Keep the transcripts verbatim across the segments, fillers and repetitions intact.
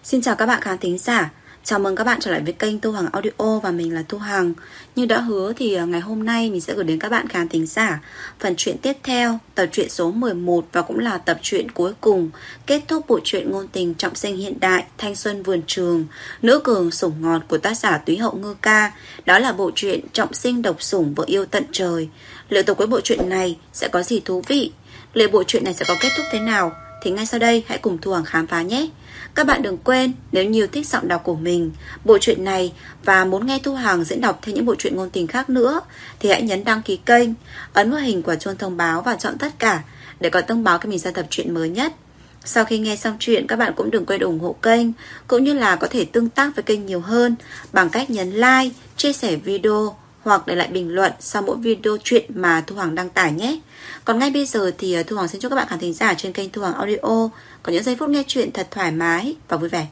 Xin chào các bạn khán thính giả. Chào mừng các bạn trở lại với kênh Thu Hằng Audio và mình là Thu Hằng. Như đã hứa thì ngày hôm nay mình sẽ gửi đến các bạn khán thính giả phần truyện tiếp theo, tập truyện số mười một và cũng là tập truyện cuối cùng kết thúc bộ truyện ngôn tình trọng sinh hiện đại Thanh xuân vườn trường, nữ cường sủng ngọt của tác giả Túy Hậu Ngư Ca. Đó là bộ truyện trọng sinh độc sủng vợ yêu tận trời. Liệu tập cuối bộ truyện này sẽ có gì thú vị? Liệu bộ truyện này sẽ có kết thúc thế nào? Thì ngay sau đây hãy cùng Thu Hằng khám phá nhé. Các bạn đừng quên, nếu như thích giọng đọc của mình, bộ truyện này và muốn nghe Thu Hằng diễn đọc thêm những bộ truyện ngôn tình khác nữa thì hãy nhấn đăng ký kênh, ấn vào hình quả chuông thông báo và chọn tất cả để có thông báo khi mình ra tập truyện mới nhất. Sau khi nghe xong truyện, các bạn cũng đừng quên ủng hộ kênh cũng như là có thể tương tác với kênh nhiều hơn bằng cách nhấn like, chia sẻ video hoặc để lại bình luận sau mỗi video truyện mà Thu Hằng đăng tải nhé. Còn ngay bây giờ thì Thu Hằng xin chúc các bạn khán thính giả trên kênh Thu Hằng Audio có những giây phút nghe truyện thật thoải mái và vui vẻ.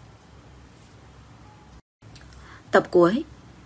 Tập cuối.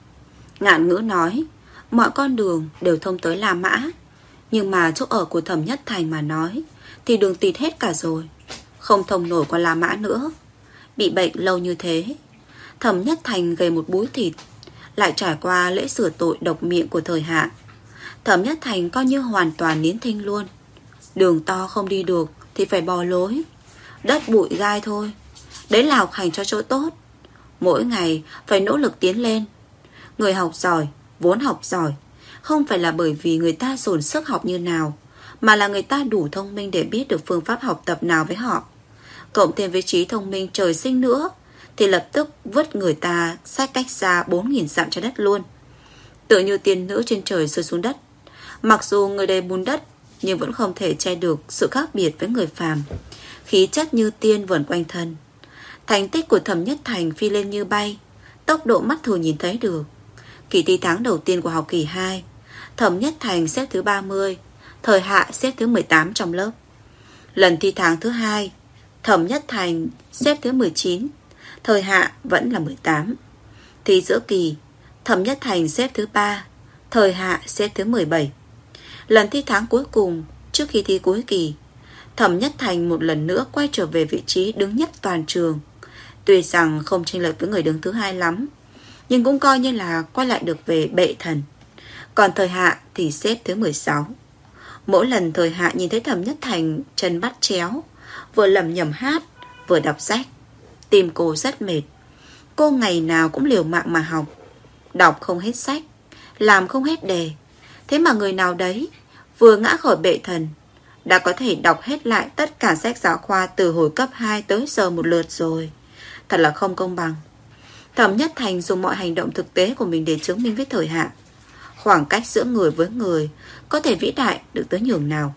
Ngạn Ngữ nói, mọi con đường đều thông tới La Mã, nhưng mà chỗ ở của Thẩm Nhất Thành mà nói thì đường tịt hết cả rồi, không thông nổi qua La Mã nữa. Bị bệnh lâu như thế, Thẩm Nhất Thành gầy một búi thịt, lại trải qua lễ sửa tội độc miệng của thời Hạ. Thẩm Nhất Thành coi như hoàn toàn nín thinh luôn. Đường to không đi được thì phải bò lối, đất bụi gai thôi, đấy là học hành cho chỗ tốt. Mỗi ngày phải nỗ lực tiến lên. Người học giỏi, vốn học giỏi, không phải là bởi vì người ta dồn sức học như nào, mà là người ta đủ thông minh để biết được phương pháp học tập nào với họ. Cộng thêm với trí thông minh trời sinh nữa thì lập tức vứt người ta sát cách xa bốn nghìn dặm trái đất luôn. Tựa như tiên nữ trên trời rơi xuống đất. Mặc dù người đầy bùn đất, nhưng vẫn không thể che được sự khác biệt với người phàm. Khí chất như tiên vẩn quanh thân. Thành tích của Thẩm Nhất Thành phi lên như bay, tốc độ mắt thường nhìn thấy được. Kỳ thi tháng đầu tiên của học kỳ hai, Thẩm Nhất Thành xếp thứ ba mươi, thời Hạ xếp thứ mười tám trong lớp. Lần thi tháng thứ hai, Thẩm Nhất Thành xếp thứ mười chín, thời Hạ vẫn là mười tám. Thi giữa kỳ, Thẩm Nhất Thành xếp thứ ba, thời Hạ xếp thứ mười bảy. Lần thi tháng cuối cùng, trước khi thi cuối kỳ, Thẩm Nhất Thành một lần nữa quay trở về vị trí đứng nhất toàn trường. Tuy rằng không chênh lệch với người đứng thứ hai lắm, nhưng cũng coi như là quay lại được về bệ thần. Còn thời Hạ thì xếp thứ mười sáu. Mỗi lần thời Hạ nhìn thấy Thẩm Nhất Thành chân bắt chéo, vừa lẩm nhẩm hát, vừa đọc sách, tim cô rất mệt. Cô ngày nào cũng liều mạng mà học, đọc không hết sách, làm không hết đề. Thế mà người nào đấy vừa ngã khỏi bệ thần đã có thể đọc hết lại tất cả sách giáo khoa từ hồi cấp hai tới giờ một lượt rồi. Thật là không công bằng. Thẩm Nhất Thành dùng mọi hành động thực tế của mình để chứng minh với thời Hạ khoảng cách giữa người với người có thể vĩ đại được tới nhường nào.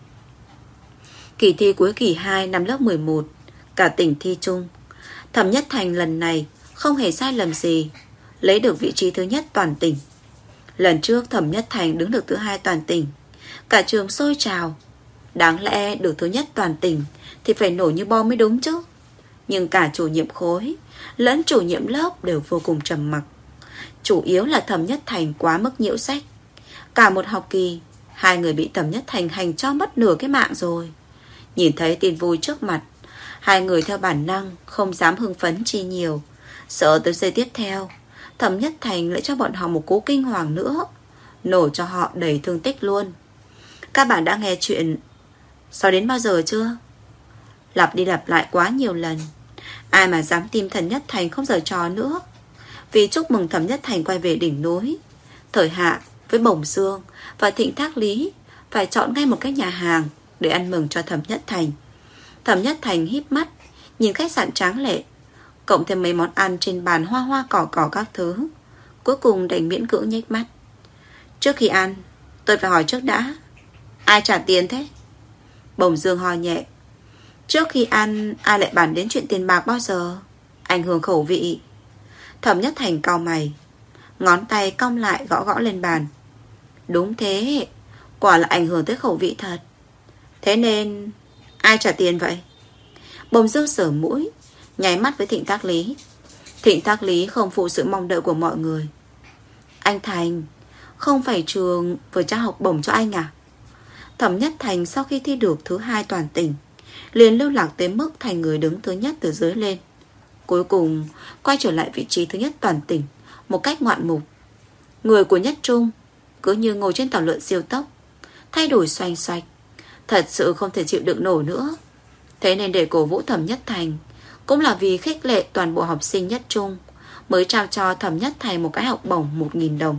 Kỳ thi cuối kỳ hai năm lớp mười một, cả tỉnh thi chung. Thẩm Nhất Thành lần này không hề sai lầm gì, lấy được vị trí thứ nhất toàn tỉnh. Lần trước Thẩm Nhất Thành đứng được thứ hai toàn tỉnh, cả trường sôi trào. Đáng lẽ được thứ nhất toàn tỉnh thì phải nổi như bom mới đúng chứ. Nhưng cả chủ nhiệm khối lẫn chủ nhiệm lớp đều vô cùng trầm mặc. Chủ yếu là Thẩm Nhất Thành quá mức nhiễu sách. Cả một học kỳ, hai người bị Thẩm Nhất Thành hành cho mất nửa cái mạng rồi. Nhìn thấy tin vui trước mặt, hai người theo bản năng không dám hưng phấn chi nhiều, sợ tới giây tiếp theo Thẩm Nhất Thành lại cho bọn họ một cú kinh hoàng nữa, nổ cho họ đầy thương tích luôn. Các bạn đã nghe chuyện Sau đến bao giờ chưa? Lặp đi lặp lại quá nhiều lần, ai mà dám tin Thẩm Nhất Thành không giở trò nữa. Vì chúc mừng Thẩm Nhất Thành quay về đỉnh núi, thời Hạ với Bổng Dương và Thịnh Thác Lý phải chọn ngay một cái nhà hàng để ăn mừng cho Thẩm Nhất Thành. Thẩm Nhất Thành híp mắt nhìn khách sạn tráng lệ, cộng thêm mấy món ăn trên bàn hoa hoa cỏ cỏ các thứ, cuối cùng đành miễn cưỡng nhếch mắt. Trước khi ăn, tôi phải hỏi trước đã, ai trả tiền thế? Bổng Dương ho nhẹ. Trước khi ăn, ai lại bàn đến chuyện tiền bạc bao giờ? Ảnh hưởng khẩu vị. Thẩm Nhất Thành cau mày, ngón tay cong lại gõ gõ lên bàn. Đúng thế, quả là ảnh hưởng tới khẩu vị thật. Thế nên ai trả tiền vậy? Bổng Dương sờ mũi, nháy mắt với Thịnh Thác Lý. Thịnh Thác Lý không phụ sự mong đợi của mọi người. Anh Thành, không phải trường vừa trao học bổng cho anh à? Thẩm Nhất Thành sau khi thi được thứ hai toàn tỉnh liền lưu lạc tới mức thành người đứng thứ nhất từ dưới lên. Cuối cùng quay trở lại vị trí thứ nhất toàn tỉnh một cách ngoạn mục. Người của Nhất Trung cứ như ngồi trên tàu lượn siêu tốc, thay đổi xoành xoạch, thật sự không thể chịu đựng nổi nữa. Thế nên để cổ vũ Thẩm Nhất Thành, cũng là vì khích lệ toàn bộ học sinh Nhất Trung, mới trao cho Thẩm Nhất Thành một cái học bổng một nghìn đồng.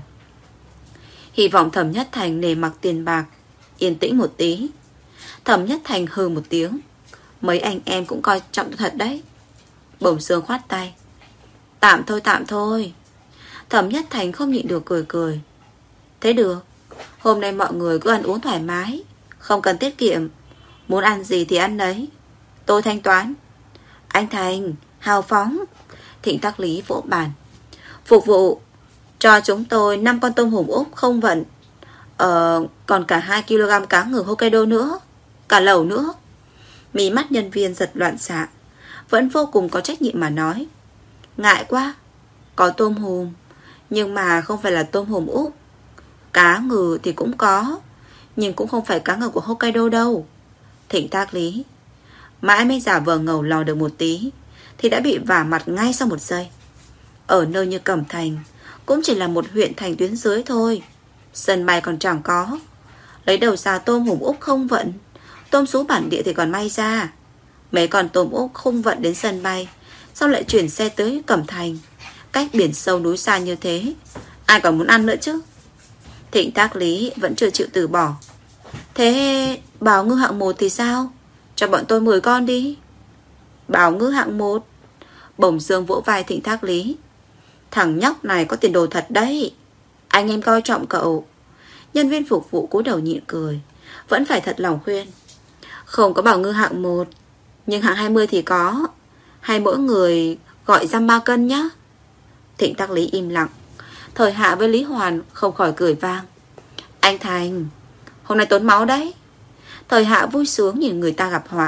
Hy vọng Thẩm Nhất Thành nề mặc tiền bạc, yên tĩnh một tí. Thẩm Nhất Thành hừ một tiếng. Mấy anh em cũng coi trọng thật đấy. Bổng Sương khoát tay. Tạm thôi tạm thôi. Thẩm Nhất Thành không nhịn được cười cười. Thế được, hôm nay mọi người cứ ăn uống thoải mái, không cần tiết kiệm. Muốn ăn gì thì ăn đấy, tôi thanh toán. Anh Thành, hào phóng. Thịnh Tác Lý vỗ bàn. Phục vụ, cho chúng tôi năm con tôm hùm Úc không vận. Ờ, còn cả hai ki lô gam cá ngừ Hokkaido nữa, cả lẩu nữa. Mí mắt nhân viên giật loạn xạ, vẫn vô cùng có trách nhiệm mà nói. Ngại quá, có tôm hùm, nhưng mà không phải là tôm hùm Úc. Cá ngừ thì cũng có, nhưng cũng không phải cá ngừ của Hokkaido đâu. Thịnh Tác Lý mãi mới giả vờ ngầu lò được một tí thì đã bị vả mặt ngay sau một giây. Ở nơi như Cẩm Thành, cũng chỉ là một huyện thành tuyến dưới thôi, sân bay còn chẳng có, lấy đầu ra tôm hùm Úc không vận. Tôm sú bản địa thì còn may ra, mấy con tôm Úc không vận đến sân bay, sao lại chuyển xe tới Cẩm Thành, cách biển sâu núi xa như thế, ai còn muốn ăn nữa chứ. Thịnh Tác Lý vẫn chưa chịu từ bỏ. Thế Bảo Ngư hạng một thì sao? Cho bọn tôi mười con đi. Bảo Ngư hạng một? Bổng Dương vỗ vai Thịnh Tác Lý. Thằng nhóc này có tiền đồ thật đấy, anh em coi trọng cậu. Nhân viên phục vụ cúi đầu nhịn cười, vẫn phải thật lòng khuyên. Không có Bảo Ngư hạng một, nhưng hạng hai mươi thì có. Hay mỗi người gọi dăm ba cân nhá. Thịnh Tác Lý im lặng. Thời Hạ với Lý Hoàn không khỏi cười vang. Anh Thành, hôm nay tốn máu đấy. Thời Hạ vui sướng nhìn người ta gặp họa.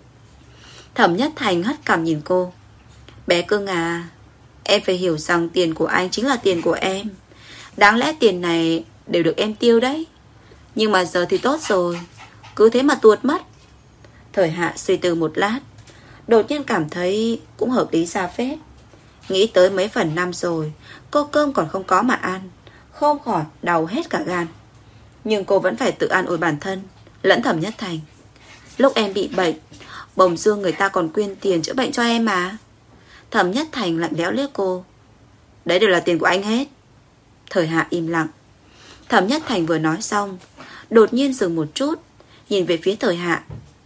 Thẩm Nhất Thành hất cằm nhìn cô. Bé Cưng à, em phải hiểu rằng tiền của anh chính là tiền của em. Đáng lẽ tiền này đều được em tiêu đấy, nhưng mà giờ thì tốt rồi, cứ thế mà tuột mất. Thời Hạ suy tư một lát, đột nhiên cảm thấy cũng hợp lý ra phết. Nghĩ tới mấy phần năm rồi cô cơm còn không có mà ăn, không khỏi đau hết cả gan. Nhưng cô vẫn phải tự an ủi bản thân lẫn Thẩm Nhất Thành. Lúc em bị bệnh, Bồng Dương người ta còn quyên tiền chữa bệnh cho em mà. Thẩm Nhất Thành lạnh lẽo liếc cô. Đấy đều là tiền của anh hết. Thời Hạ im lặng. Thẩm Nhất Thành vừa nói xong, đột nhiên dừng một chút, nhìn về phía Thời Hạ.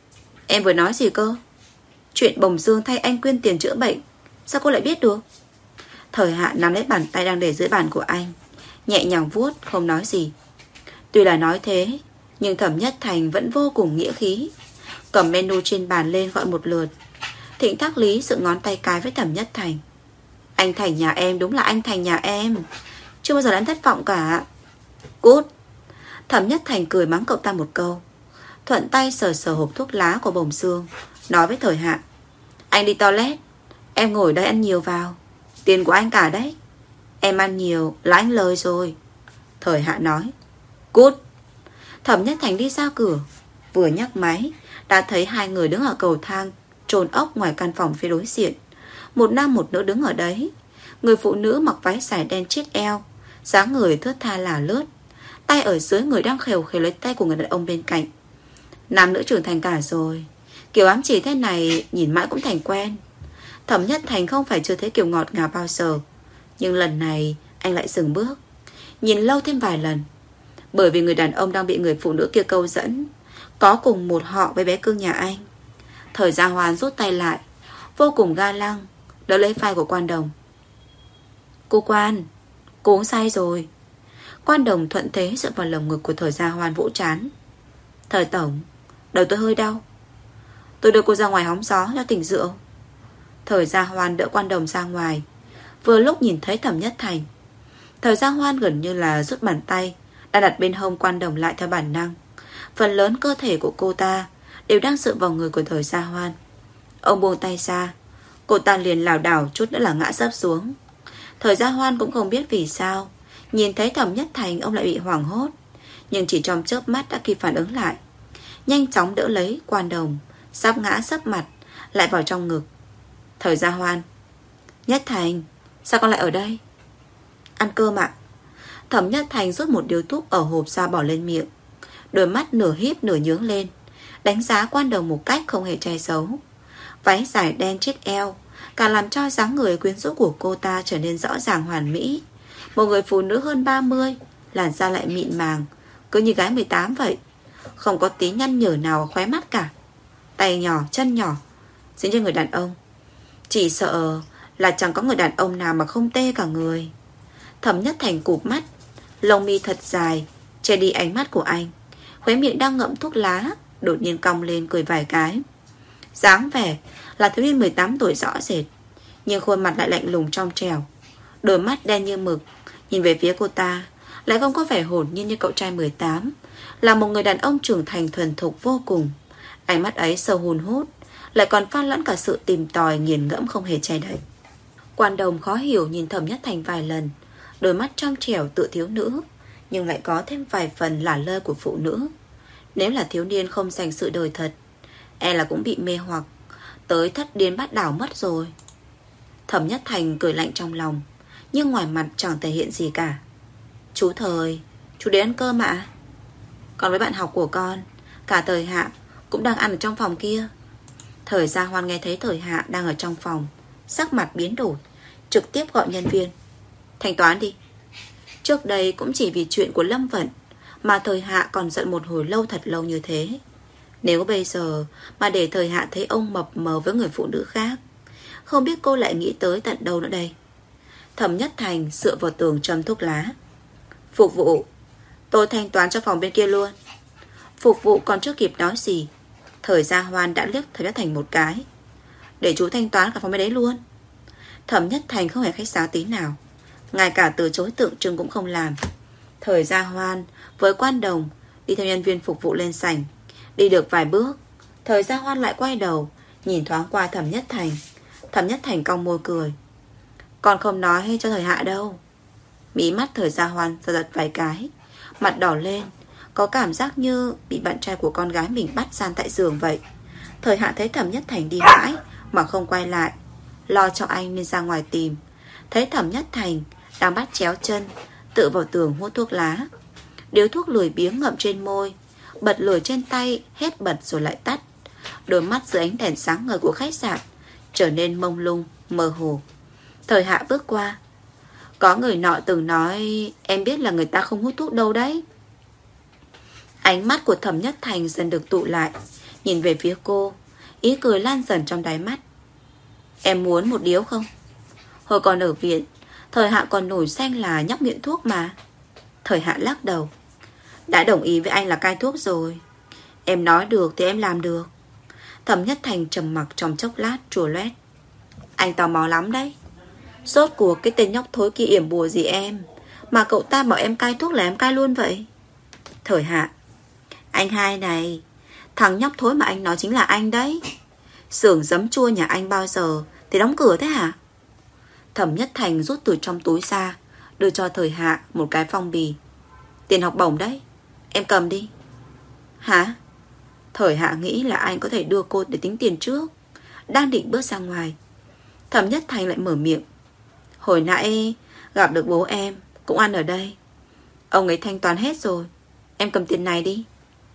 Em vừa nói gì cơ? Chuyện Bồng Dương thay anh quyên tiền chữa bệnh, sao cô lại biết được? Thời Hạ nắm lấy bàn tay đang để dưới bàn của anh, nhẹ nhàng vuốt, không nói gì. Tuy là nói thế, nhưng Thẩm Nhất Thành vẫn vô cùng nghĩa khí, cầm menu trên bàn lên gọi một lượt. Thịnh Tác Lý dựng ngón tay cái với Thẩm Nhất Thành. Anh Thành nhà em đúng là anh Thành nhà em, chưa bao giờ em thất vọng cả. Cút. Thẩm Nhất Thành cười mắng cậu ta một câu, thuận tay sờ sờ hộp thuốc lá của Bồng Dương, nói với Thời Hạ. Anh đi toilet, em ngồi đây ăn nhiều vào, tiền của anh cả đấy. Em ăn nhiều là anh lời rồi. Thời Hạ nói. Cút. Thẩm Nhất Thành đi ra cửa, vừa nhắc máy đã thấy hai người đứng ở cầu thang trồn ốc ngoài căn phòng phía đối diện. Một nam một nữ đứng ở đấy. Người phụ nữ mặc váy dài đen chiết eo, dáng người thướt tha là lướt, tay ở dưới người đang khều khều lấy tay của người đàn ông bên cạnh. Nam nữ trưởng thành cả rồi, kiểu ám chỉ thế này nhìn mãi cũng thành quen. Thẩm Nhất Thành không phải chưa thấy kiểu ngọt ngào bao giờ, nhưng lần này anh lại dừng bước, nhìn lâu thêm vài lần. Bởi vì người đàn ông đang bị người phụ nữ kia câu dẫn, có cùng một họ với bé Cưng nhà anh. Thời Gia Hoan rút tay lại, vô cùng ga lăng, đỡ lấy vai của Quan Đồng. Cô Quan, cô uống say rồi. Quan Đồng thuận thế dựa vào lồng ngực của Thời Gia Hoan vỗ trán. Thời Tổng, đầu tôi hơi đau, tôi đưa cô ra ngoài hóng gió cho tỉnh rượu. Thời Gia Hoan đỡ Quan Đồng ra ngoài, vừa lúc nhìn thấy Thẩm Nhất Thành. Thời Gia Hoan gần như là rút bàn tay đã đặt bên hông Quan Đồng lại theo bản năng. Phần lớn cơ thể của cô ta đều đang dựa vào người của Thời Gia Hoan. Ông buông tay ra, cô ta liền lảo đảo chút nữa là ngã sấp xuống. Thời Gia Hoan cũng không biết vì sao, nhìn thấy Thẩm Nhất Thành ông lại bị hoảng hốt, nhưng chỉ trong chớp mắt đã kịp phản ứng lại, nhanh chóng đỡ lấy Quan Đồng sắp ngã sấp mặt lại vào trong ngực. Thời Gia Hoan, Nhất Thành, sao con lại ở đây? Ăn cơm ạ. Thẩm Nhất Thành rút một điếu thuốc ở hộp ra bỏ lên miệng. Đôi mắt nửa híp nửa nhướng lên, đánh giá Quan Đồng một cách không hề che giấu. Váy dài đen chết eo càng làm cho dáng người quyến rũ của cô ta trở nên rõ ràng hoàn mỹ. Một người phụ nữ hơn ba mươi, làn da lại mịn màng, cứ như gái mười tám vậy. Không có tí nhăn nhở nào ở khóe mắt cả. Tay nhỏ, chân nhỏ, dính cho người đàn ông. Chỉ sợ là chẳng có người đàn ông nào mà không tê cả người. Thẩm Nhất Thành cụp mắt, lông mi thật dài che đi ánh mắt của anh. Khóe miệng đang ngậm thuốc lá đột nhiên cong lên cười vài cái. Dáng vẻ là thiếu niên mười tám tuổi rõ rệt, nhưng khuôn mặt lại lạnh lùng trong trẻo. Đôi mắt đen như mực, nhìn về phía cô ta lại không có vẻ hồn nhiên như cậu trai mười tám. Là một người đàn ông trưởng thành thuần thục vô cùng. Ánh mắt ấy sâu hun hút, lại còn pha lẫn cả sự tìm tòi nghiền ngẫm không hề che đậy. Quan Đồng khó hiểu nhìn Thẩm Nhất Thành vài lần. Đôi mắt trong trẻo tựa thiếu nữ, nhưng lại có thêm vài phần lả lơi của phụ nữ. Nếu là thiếu niên không dành sự đời thật, e là cũng bị mê hoặc tới thất điên bát đảo mất rồi. Thẩm Nhất Thành cười lạnh trong lòng, nhưng ngoài mặt chẳng thể hiện gì cả. Chú Thời, chú đến ăn cơm ạ? Còn với bạn học của con, cả Thời Hạ cũng đang ăn ở trong phòng kia. Thời Gia Hoan nghe thấy Thời Hạ đang ở trong phòng, sắc mặt biến đổi, trực tiếp gọi nhân viên. Thanh toán đi. Trước đây cũng chỉ vì chuyện của Lâm Vận mà Thời Hạ còn giận một hồi lâu thật lâu như thế. Nếu bây giờ mà để Thời Hạ thấy ông mập mờ với người phụ nữ khác, không biết cô lại nghĩ tới tận đâu nữa đây. Thẩm Nhất Thành dựa vào tường châm thuốc lá. Phục vụ, tôi thanh toán cho phòng bên kia luôn. Phục vụ còn chưa kịp nói gì, Thời Gia Hoan đã liếc Thẩm Nhất Thành một cái. Để chú thanh toán cả phòng bên đấy luôn. Thẩm Nhất Thành không hề khách sáo tí nào, ngay cả từ chối tượng trưng cũng không làm. Thời Gia Hoan với Quan Đồng đi theo nhân viên phục vụ lên sảnh. Đi được vài bước, Thời Gia Hoan lại quay đầu nhìn thoáng qua Thẩm Nhất Thành. Thẩm Nhất Thành cong môi cười. Còn không nói cho Thời Hạ đâu. Mí mắt Thời Gia Hoan giật giật vài cái, mặt đỏ lên, có cảm giác như bị bạn trai của con gái mình bắt gian tại giường vậy. Thời Hạ thấy Thẩm Nhất Thành đi mãi mà không quay lại, lo cho anh nên ra ngoài tìm. Thấy Thẩm Nhất Thành đang bắt chéo chân, tựa vào tường hút thuốc lá. Điếu thuốc lười biếng ngậm trên môi, bật lửa trên tay, hết bật rồi lại tắt. Đôi mắt dưới ánh đèn sáng ngời của khách sạn trở nên mông lung, mơ hồ. Thời Hạ bước qua. Có người nọ từng nói em biết là người ta không hút thuốc đâu đấy. Ánh mắt của Thẩm Nhất Thành dần được tụ lại, nhìn về phía cô, ý cười lan dần trong đáy mắt. Em muốn một điếu không? Hồi còn ở viện, Thời Hạ còn nổi danh là nhóc nghiện thuốc mà. Thời Hạ lắc đầu. Đã đồng ý với anh là cai thuốc rồi. Em nói được thì em làm được. Thẩm Nhất Thành trầm mặc trong chốc lát trùa loét. Anh tò mò lắm đấy. Rốt cuộc cái tên nhóc thối kia yểm bùa gì em, mà cậu ta bảo em cai thuốc là em cai luôn vậy? Thời Hạ. Anh hai này, thằng nhóc thối mà anh nói chính là anh đấy. Xưởng giấm chua nhà anh bao giờ thì đóng cửa thế hả? Thẩm Nhất Thành rút từ trong túi ra, đưa cho Thời Hạ một cái phong bì. Tiền học bổng đấy, em cầm đi. Hả? Thời Hạ nghĩ là anh có thể đưa cô để tính tiền trước, đang định bước ra ngoài, Thẩm Nhất Thành lại mở miệng. Hồi nãy gặp được bố em, cũng ăn ở đây. Ông ấy thanh toán hết rồi, em cầm tiền này đi.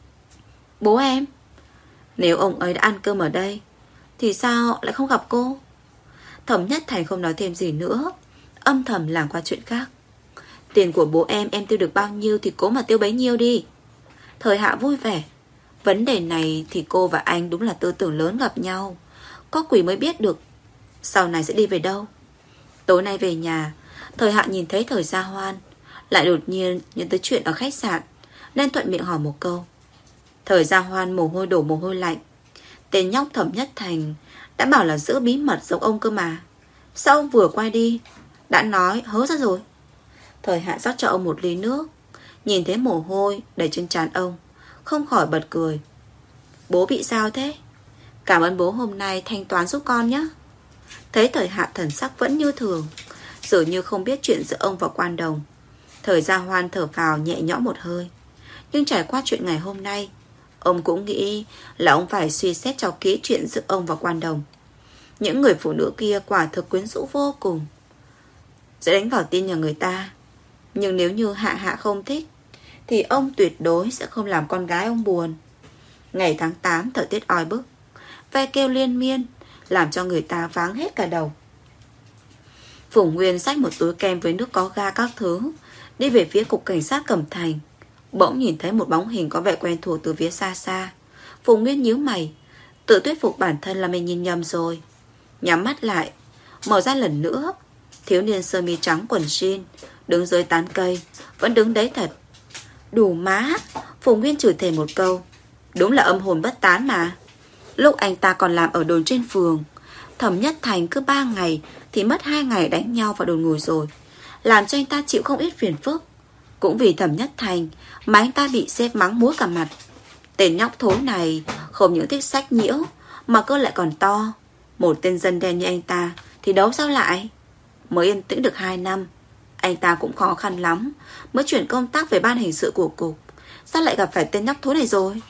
Bố em? Nếu ông ấy đã ăn cơm ở đây thì sao lại không gặp cô? Thẩm Nhất Thành không nói thêm gì nữa, âm thầm làm qua chuyện khác. Tiền của bố em em tiêu được bao nhiêu thì cố mà tiêu bấy nhiêu đi. Thời Hạ vui vẻ. Vấn đề này thì cô và anh đúng là tư tưởng lớn gặp nhau. Có quỷ mới biết được sau này sẽ đi về đâu. Tối nay về nhà, Thời Hạ nhìn thấy Thời Gia Hoan, lại đột nhiên nhớ tới chuyện ở khách sạn, nên thuận miệng hỏi một câu. Thời Gia Hoan mồ hôi đổ mồ hôi lạnh. Tên nhóc Thẩm Nhất Thành đã bảo là giữ bí mật giống ông cơ mà, sao ông vừa quay đi đã nói hớ ra rồi? Thời Hạ rót cho ông một ly nước, nhìn thấy mồ hôi đầy trên trán ông, không khỏi bật cười. Bố bị sao thế? Cảm ơn bố hôm nay thanh toán giúp con nhé. Thấy Thời Hạ thần sắc vẫn như thường, dường như không biết chuyện giữa ông và Quan Đồng. Thời Gia Hoan thở phào nhẹ nhõm một hơi. Nhưng trải qua chuyện ngày hôm nay, ông cũng nghĩ là ông phải suy xét cho kỹ chuyện giữa ông và Quan Đồng. Những người phụ nữ kia quả thực quyến rũ vô cùng. Sẽ đánh vào tin nhà người ta. Nhưng nếu như Hạ Hạ không thích thì ông tuyệt đối sẽ không làm con gái ông buồn. Ngày tháng tám thời tiết oi bức, ve kêu liên miên làm cho người ta váng hết cả đầu. Phùng Nguyên xách một túi kem với nước có ga các thứ, đi về phía cục cảnh sát Cẩm Thành. Bỗng nhìn thấy một bóng hình có vẻ quen thuộc từ phía xa xa. Phùng Nguyên nhíu mày, tự thuyết phục bản thân là mình nhìn nhầm rồi. Nhắm mắt lại, mở ra lần nữa. Thiếu niên sơ mi trắng quần jean đứng dưới tán cây, vẫn đứng đấy thật. Đủ má. Phùng Nguyên chửi thề một câu. Đúng là âm hồn bất tán mà. Lúc anh ta còn làm ở đồn trên phường, Thẩm Nhất Thành cứ ba ngày thì mất hai ngày đánh nhau vào đồn ngồi rồi, làm cho anh ta chịu không ít phiền phức. Cũng vì Thẩm Nhất Thành mà anh ta bị sếp mắng múa cả mặt. Tên nhóc thối này không những thích sách nhiễu mà cơ lại còn to. Một tên dân đen như anh ta thì đấu sao lại. Mới yên tĩnh được hai năm, anh ta cũng khó khăn lắm mới chuyển công tác về ban hình sự của cục. Sao lại gặp phải tên nhóc thối này rồi?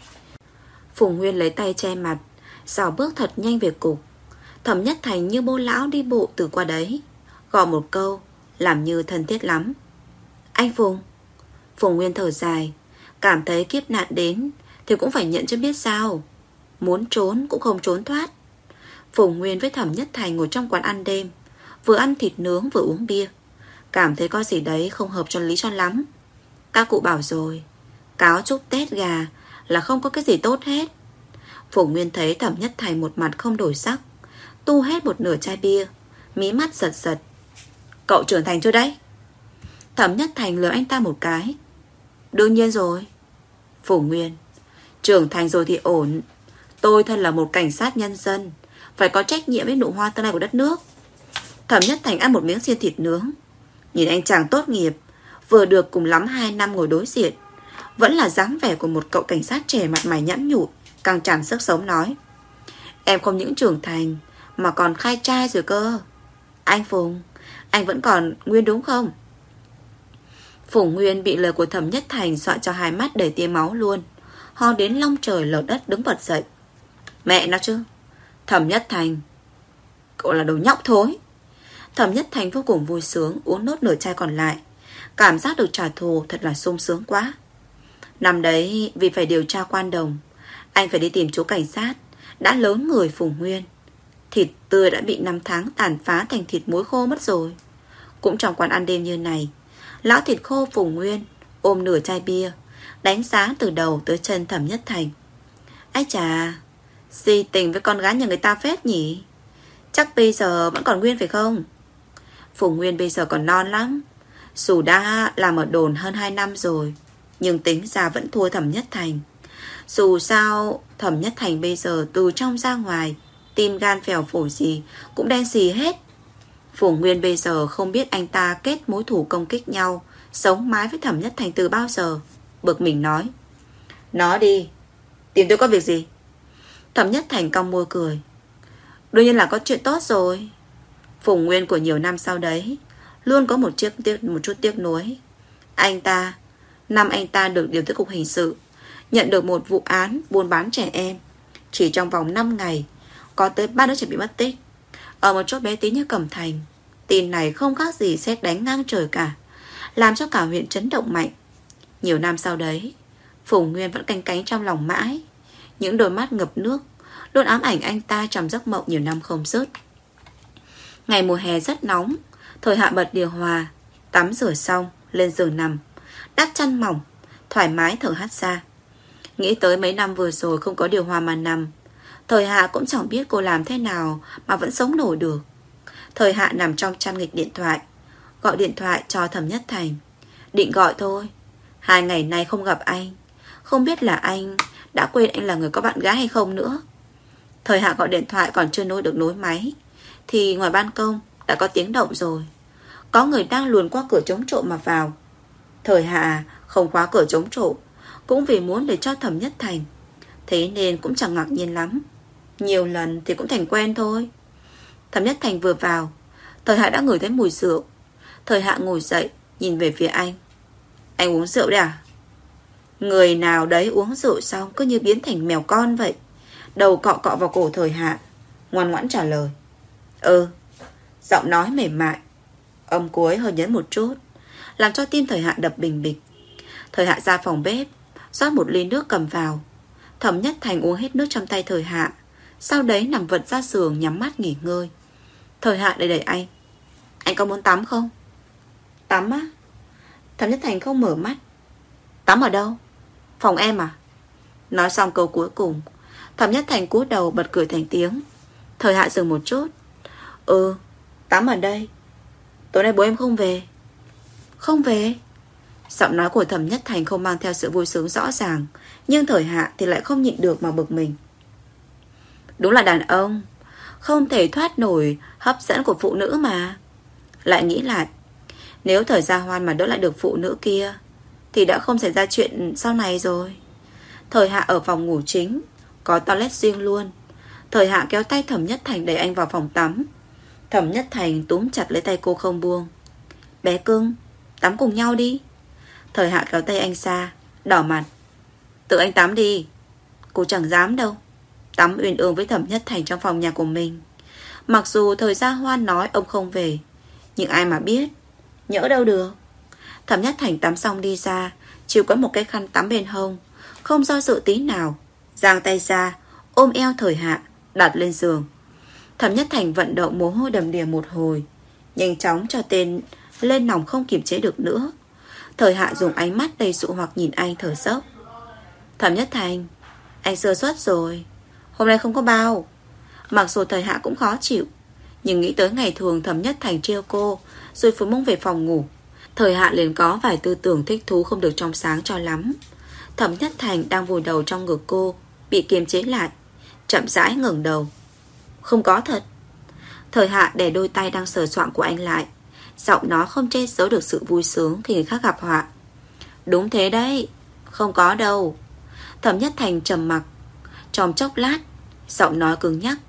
Phùng Nguyên lấy tay che mặt, xào bước thật nhanh về cục. Thẩm Nhất Thành như bô lão đi bộ từ qua đấy, gọi một câu, làm như thân thiết lắm. Anh Phùng. Phùng Nguyên thở dài, cảm thấy kiếp nạn đến thì cũng phải nhận cho biết sao. Muốn trốn cũng không trốn thoát. Phùng Nguyên với Thẩm Nhất Thành ngồi trong quán ăn đêm, vừa ăn thịt nướng vừa uống bia. Cảm thấy có gì đấy không hợp cho lý cho lắm. Các cụ bảo rồi, cáo chúc Tết gà là không có cái gì tốt hết. Phùng Nguyên thấy Thẩm Nhất Thành một mặt không đổi sắc, tu hết một nửa chai bia, mí mắt giật giật. Cậu trưởng thành chưa đấy? Thẩm Nhất Thành lườm anh ta một cái. Đương nhiên rồi. Phùng Nguyên: trưởng thành rồi thì ổn. Tôi thân là một cảnh sát nhân dân, phải có trách nhiệm với nụ hoa tương lai của đất nước. Thẩm Nhất Thành ăn một miếng xiên thịt nướng, nhìn anh chàng tốt nghiệp, vừa được cùng lắm hai năm ngồi đối diện, vẫn là dáng vẻ của một cậu cảnh sát trẻ mặt mày nhẵn nhụi, càng tràn sức sống nói: em không những trưởng thành mà còn khai trai rồi cơ. Anh Phùng, anh vẫn còn Nguyên đúng không? Phùng Nguyên bị lời của Thẩm Nhất Thành dọa cho hai mắt đầy tia máu luôn, ho đến long trời lở đất đứng bật dậy. Mẹ nó chứ, Thẩm Nhất Thành, cậu là đồ nhóc thối. Thẩm Nhất Thành vô cùng vui sướng uống nốt nửa chai còn lại. Cảm giác được trả thù thật là sung sướng quá. Năm đấy vì phải điều tra Quan Đồng, anh phải đi tìm chú cảnh sát đã lớn người Phùng Nguyên. Thịt tươi đã bị năm tháng tàn phá thành thịt muối khô mất rồi. Cũng trong quán ăn đêm như này, lão thịt khô Phùng Nguyên ôm nửa chai bia, đánh giá từ đầu tới chân Thẩm Nhất Thành. Ái chà, si tình với con gái nhà người ta phết nhỉ. Chắc bây giờ vẫn còn Nguyên phải không? Phùng Nguyên bây giờ còn non lắm. Dù đã làm ở đồn hơn hai năm rồi, nhưng tính ra vẫn thua Thẩm Nhất Thành. Dù sao Thẩm Nhất Thành bây giờ từ trong ra ngoài, tim gan phèo phổi gì cũng đen xì hết. Phùng Nguyên bây giờ không biết anh ta kết mối thù công kích nhau, sống mái với Thẩm Nhất Thành từ bao giờ. Bực mình nói: nói đi, tìm tôi có việc gì? Thẩm Nhất Thành cong môi cười: đương nhiên là có chuyện tốt rồi. Phùng Nguyên của nhiều năm sau đấy luôn có một, chiếc tiếc, một chút tiếc nuối. Anh ta Năm anh ta được điều tới cục hình sự, nhận được một vụ án buôn bán trẻ em. Chỉ trong vòng năm ngày có tới ba đứa trẻ bị mất tích ở một chỗ bé tí như Cẩm Thành. Tin này không khác gì sét đánh ngang trời cả, làm cho cả huyện chấn động mạnh. Nhiều năm sau đấy, Phùng Nguyên vẫn canh cánh trong lòng mãi. Những đôi mắt ngập nước luôn ám ảnh anh ta trong giấc mộng nhiều năm không dứt. Ngày mùa hè rất nóng, Thời Hạ bật điều hòa, tắm rửa xong lên giường nằm, đắp chăn mỏng, thoải mái thở hắt ra. Nghĩ tới mấy năm vừa rồi không có điều hòa mà nằm, Thời Hạ cũng chẳng biết cô làm thế nào mà vẫn sống nổi được. Thời Hạ nằm trong chăn nghịch điện thoại, gọi điện thoại cho Thẩm Nhất Thành. Định gọi thôi, hai ngày nay không gặp anh, không biết là anh đã quên anh là người có bạn gái hay không nữa. Thời Hạ gọi điện thoại còn chưa nối được nối máy thì ngoài ban công đã có tiếng động rồi. Có người đang luồn qua cửa chống trộm mà vào. Thời Hạ không khóa cửa chống trộm cũng vì muốn để cho Thẩm Nhất Thành, thế nên cũng chẳng ngạc nhiên lắm. Nhiều lần thì cũng thành quen thôi. Thẩm Nhất Thành vừa vào, Thời Hạ đã ngửi thấy mùi rượu. Thời Hạ ngồi dậy nhìn về phía anh. Anh uống rượu đấy à? Người nào đấy uống rượu xong cứ như biến thành mèo con vậy, đầu cọ cọ vào cổ Thời Hạ, ngoan ngoãn trả lời. Ừ. Giọng nói mềm mại, âm cuối hơi nhấn một chút, làm cho tim Thời Hạ đập bình bịch. Thời Hạ ra phòng bếp, rót một ly nước cầm vào. Thẩm Nhất Thành uống hết nước trong tay Thời Hạ, sau đấy nằm vật ra giường nhắm mắt nghỉ ngơi. Thời Hạ đẩy đẩy anh. Anh có muốn tắm không? Tắm á? Thẩm Nhất Thành không mở mắt. Tắm ở đâu? Phòng em à? Nói xong câu cuối cùng, Thẩm Nhất Thành cúi đầu bật cười thành tiếng. Thời Hạ dừng một chút. Ừ, tắm ở đây. Tối nay bố em không về. Không về? Giọng nói của Thẩm Nhất Thành không mang theo sự vui sướng rõ ràng, nhưng Thời Hạ thì lại không nhịn được mà bực mình. Đúng là đàn ông không thể thoát nổi hấp dẫn của phụ nữ mà. Lại nghĩ lại, nếu Thời Gia Hoan mà đỡ lại được phụ nữ kia thì đã không xảy ra chuyện sau này rồi. Thời Hạ ở phòng ngủ chính, có toilet riêng luôn. Thời Hạ kéo tay Thẩm Nhất Thành đẩy anh vào phòng tắm. Thẩm Nhất Thành túm chặt lấy tay cô không buông. Bé cưng, tắm cùng nhau đi. Thời Hạ kéo tay anh ra, đỏ mặt. Tự anh tắm đi. Cô chẳng dám đâu. Tắm uyên ương với Thẩm Nhất Thành trong phòng nhà của mình. Mặc dù Thời Gia Hoan nói ông không về, nhưng ai mà biết, nhỡ đâu được. Thẩm Nhất Thành tắm xong đi ra, chịu có một cái khăn tắm bên hông, không do dự tí nào, giang tay ra, ôm eo Thời Hạ, đặt lên giường. Thẩm Nhất Thành vận động mồ hôi đầm đìa một hồi, nhanh chóng cho tên lên nòng không kiềm chế được nữa. Thời Hạ dùng ánh mắt đầy dụ hoặc nhìn anh thở dốc. Thẩm Nhất Thành, anh sơ suất rồi, hôm nay không có bao. Mặc dù Thời Hạ cũng khó chịu, nhưng nghĩ tới ngày thường Thẩm Nhất Thành trêu cô rồi phối mông về phòng ngủ, Thời Hạ liền có vài tư tưởng thích thú không được trong sáng cho lắm. Thẩm Nhất Thành đang vùi đầu trong ngực cô, bị kiềm chế lại, chậm rãi ngẩng đầu. Không có thật. Thời Hạ đè đôi tay đang sờ soạng của anh lại, giọng nó không che giấu được sự vui sướng khi người khác gặp họa. Đúng thế đấy, không có đâu. Thẩm Nhất Thành trầm mặc trong chốc lát, giọng nói cứng nhắc.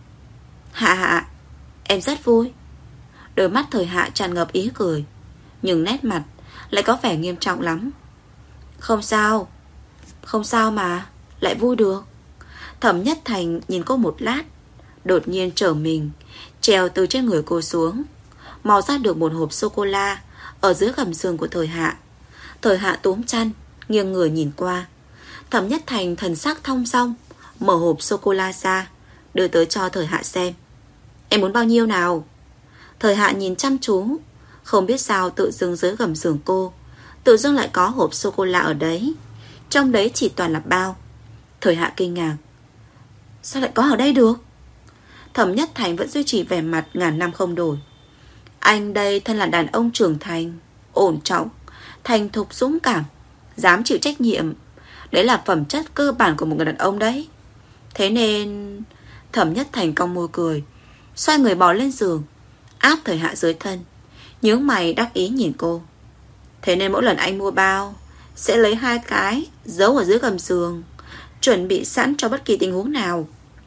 Hạ Hạ, em rất vui. Đôi mắt Thời Hạ tràn ngập ý cười, nhưng nét mặt lại có vẻ nghiêm trọng lắm. Không sao. Không sao mà, lại vui được. Thẩm Nhất Thành nhìn cô một lát, đột nhiên trở mình, trèo từ trên người cô xuống, mò ra được một hộp sô-cô-la ở dưới gầm giường của Thời Hạ. Thời Hạ túm chăn, nghiêng người nhìn qua. Thẩm Nhất Thành thần sắc thong dong, mở hộp sô-cô-la ra, đưa tới cho Thời Hạ xem. Em muốn bao nhiêu nào? Thời Hạ nhìn chăm chú, không biết sao tự dưng dưới gầm giường cô tự dưng lại có hộp sô-cô-la ở đấy. Trong đấy chỉ toàn là bao. Thời Hạ kinh ngạc. Sao lại có ở đây được? Thẩm Nhất Thành vẫn duy trì vẻ mặt ngàn năm không đổi. Anh đây thân là đàn ông trưởng thành, ổn trọng, thành thục dũng cảm, dám chịu trách nhiệm. Đấy là phẩm chất cơ bản của một người đàn ông đấy. Thế nên Thẩm Nhất Thành cong môi cười, xoay người bò lên giường, áp Thời Hạ dưới thân, nhướng mày đắc ý nhìn cô. Thế nên mỗi lần anh mua bao sẽ lấy hai cái giấu ở dưới gầm giường, chuẩn bị sẵn cho bất kỳ tình huống nào.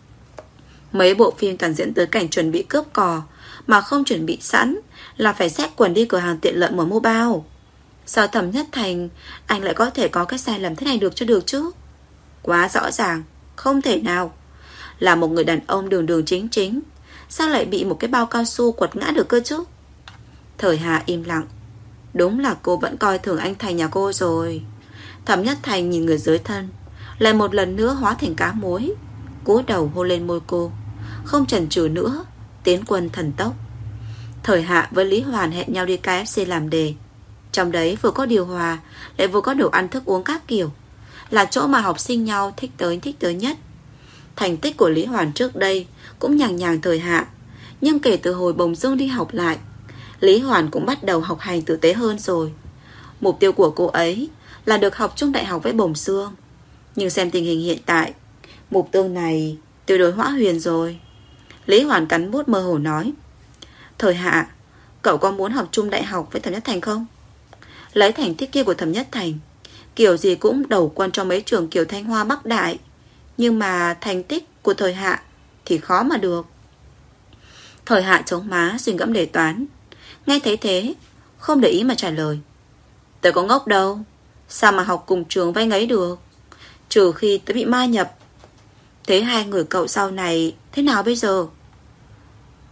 Mấy bộ phim toàn diễn tới cảnh chuẩn bị cướp cò mà không chuẩn bị sẵn là phải xách quần đi cửa hàng tiện lợi mà mua bao. Sao Thẩm Nhất Thành anh lại có thể có cái sai lầm thế này được cho được chứ? Quá rõ ràng, không thể nào. Là một người đàn ông đường đường chính chính, sao lại bị một cái bao cao su quật ngã được cơ chứ? Thời Hạ im lặng. Đúng là cô vẫn coi thường anh Thành nhà cô rồi. Thẩm Nhất Thành nhìn người dưới thân, lại một lần nữa hóa thành cá muối, cúi đầu hôn lên môi cô, không chần chừ nữa, tiến quân thần tốc. Thời Hạ với Lý Hoàn hẹn nhau đi ca ép xê làm đề. Trong đấy vừa có điều hòa, lại vừa có đồ ăn thức uống các kiểu, là chỗ mà học sinh nhau thích tới thích tới nhất. Thành tích của Lý Hoàn trước đây cũng nhàng nhàng Thời Hạ, nhưng kể từ hồi Bồng Dương đi học lại, Lý Hoàn cũng bắt đầu học hành tử tế hơn rồi. Mục tiêu của cô ấy là được học chung đại học với Bồng Dương. Nhưng xem tình hình hiện tại, mục tiêu này tuyệt đối hõa huyền rồi. Lý Hoàn cắn bút mơ hồ nói. Thời Hạ, cậu có muốn học chung đại học với Thẩm Nhất Thành không? Lấy thành tích kia của Thẩm Nhất Thành, kiểu gì cũng đầu quân trong mấy trường kiểu Thanh Hoa Bắc Đại, nhưng mà thành tích của Thời Hạ thì khó mà được. Thời Hạ chống má suy ngẫm đề toán, nghe thấy thế không để ý mà trả lời. Tớ có ngốc đâu, sao mà học cùng trường với anh ấy được, trừ khi tớ bị ma nhập. Thế hai người cậu sau này thế nào bây giờ?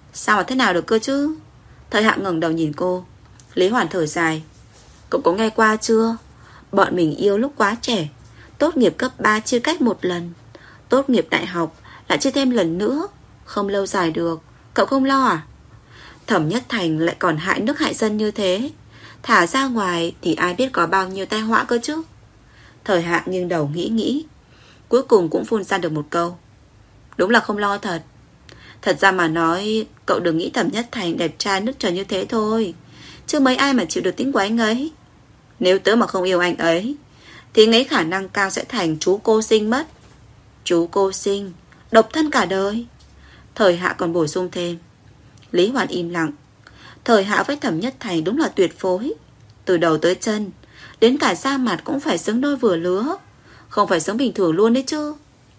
Sao mà thế nào được cơ chứ? Thời Hạ ngẩng đầu nhìn cô. Lý Hoàn thở dài. Cậu có nghe qua chưa? Bọn mình yêu lúc quá trẻ, tốt nghiệp cấp ba chia cách một lần, tốt nghiệp đại học lại chia thêm lần nữa, không lâu dài được. Cậu không lo à? Thẩm Nhất Thành lại còn hại nước hại dân như thế, thả ra ngoài thì ai biết có bao nhiêu tai họa cơ chứ. Thời Hạ nghiêng đầu nghĩ nghĩ, cuối cùng cũng phun ra được một câu. Đúng là không lo thật. Thật ra mà nói, cậu đừng nghĩ Thẩm Nhất Thành đẹp trai nức trời như thế thôi, chứ mấy ai mà chịu được tính của anh ấy. Nếu tớ mà không yêu anh ấy thì anh ấy khả năng cao sẽ thành chú cô sinh mất. Chú cô sinh, độc thân cả đời. Thời Hạ còn bổ sung thêm. Lý Hoàn im lặng. Thời Hạ với Thẩm Nhất Thành đúng là tuyệt phối, từ đầu tới chân, đến cả da mặt cũng phải xứng đôi vừa lứa, không phải sống bình thường luôn đấy chứ.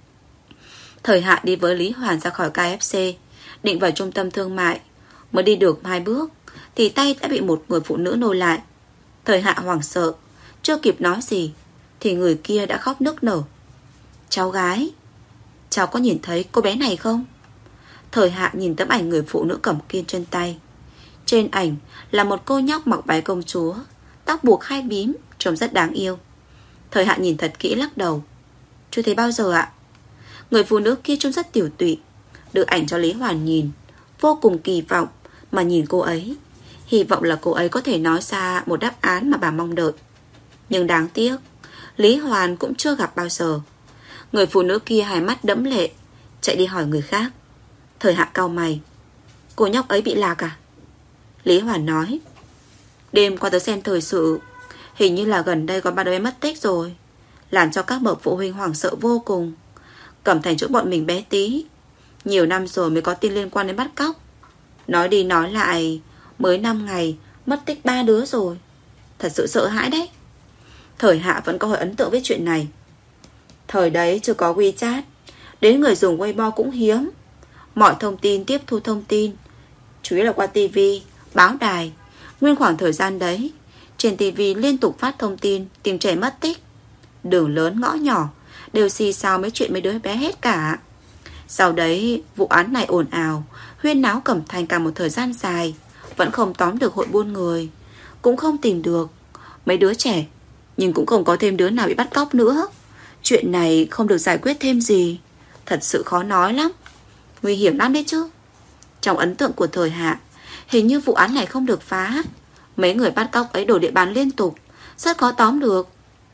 Thời Hạ đi với Lý Hoàn ra khỏi ca ép xê, định vào trung tâm thương mại. Mới đi được hai bước thì tay đã bị một người phụ nữ nô lại. Thời Hạ hoảng sợ, chưa kịp nói gì thì người kia đã khóc nức nở. Cháu gái, cháu có nhìn thấy cô bé này không? Thời Hạ nhìn tấm ảnh người phụ nữ cầm kiên trên tay. Trên ảnh là một cô nhóc mặc váy công chúa, tóc buộc hai bím, trông rất đáng yêu. Thời Hạ nhìn thật kỹ lắc đầu. Chưa thấy bao giờ ạ. Người phụ nữ kia trông rất tiểu tụy, đưa ảnh cho Lý Hoàn nhìn, vô cùng kỳ vọng mà nhìn cô ấy, hy vọng là cô ấy có thể nói ra một đáp án mà bà mong đợi. Nhưng đáng tiếc, Lý Hoàn cũng chưa gặp bao giờ. Người phụ nữ kia hai mắt đẫm lệ, chạy đi hỏi người khác. Thời Hạ cau mày. Cô nhóc ấy bị lạc à? Lý Hoàn nói. Đêm qua tớ xem thời sự, hình như là gần đây có ba đứa bé mất tích rồi, làm cho các bậc phụ huynh hoảng sợ vô cùng. Cẩm Thành chỗ bọn mình bé tí, nhiều năm rồi mới có tin liên quan đến bắt cóc. Nói đi nói lại, mới năm ngày mất tích ba đứa rồi. Thật sự sợ hãi đấy. Thời Hạ vẫn có hơi ấn tượng với chuyện này. Thời đấy chưa có WeChat, đến người dùng Weibo cũng hiếm. Mọi thông tin tiếp thu thông tin chủ yếu là qua tivi, báo đài. Nguyên khoảng thời gian đấy, trên tivi liên tục phát thông tin tìm trẻ mất tích. Đường lớn ngõ nhỏ đều xì xào mấy chuyện mấy đứa bé hết cả. Sau đấy vụ án này ồn ào, huyên náo Cẩm Thành cả một thời gian dài, vẫn không tóm được hội buôn người, cũng không tìm được mấy đứa trẻ, nhưng cũng không có thêm đứa nào bị bắt cóc nữa. Chuyện này không được giải quyết thêm gì, thật sự khó nói lắm, nguy hiểm lắm đấy chứ. Trong ấn tượng của Thời Hạ, hình như vụ án này không được phá, mấy người bắt cóc ấy đổi địa bàn liên tục, rất khó tóm được.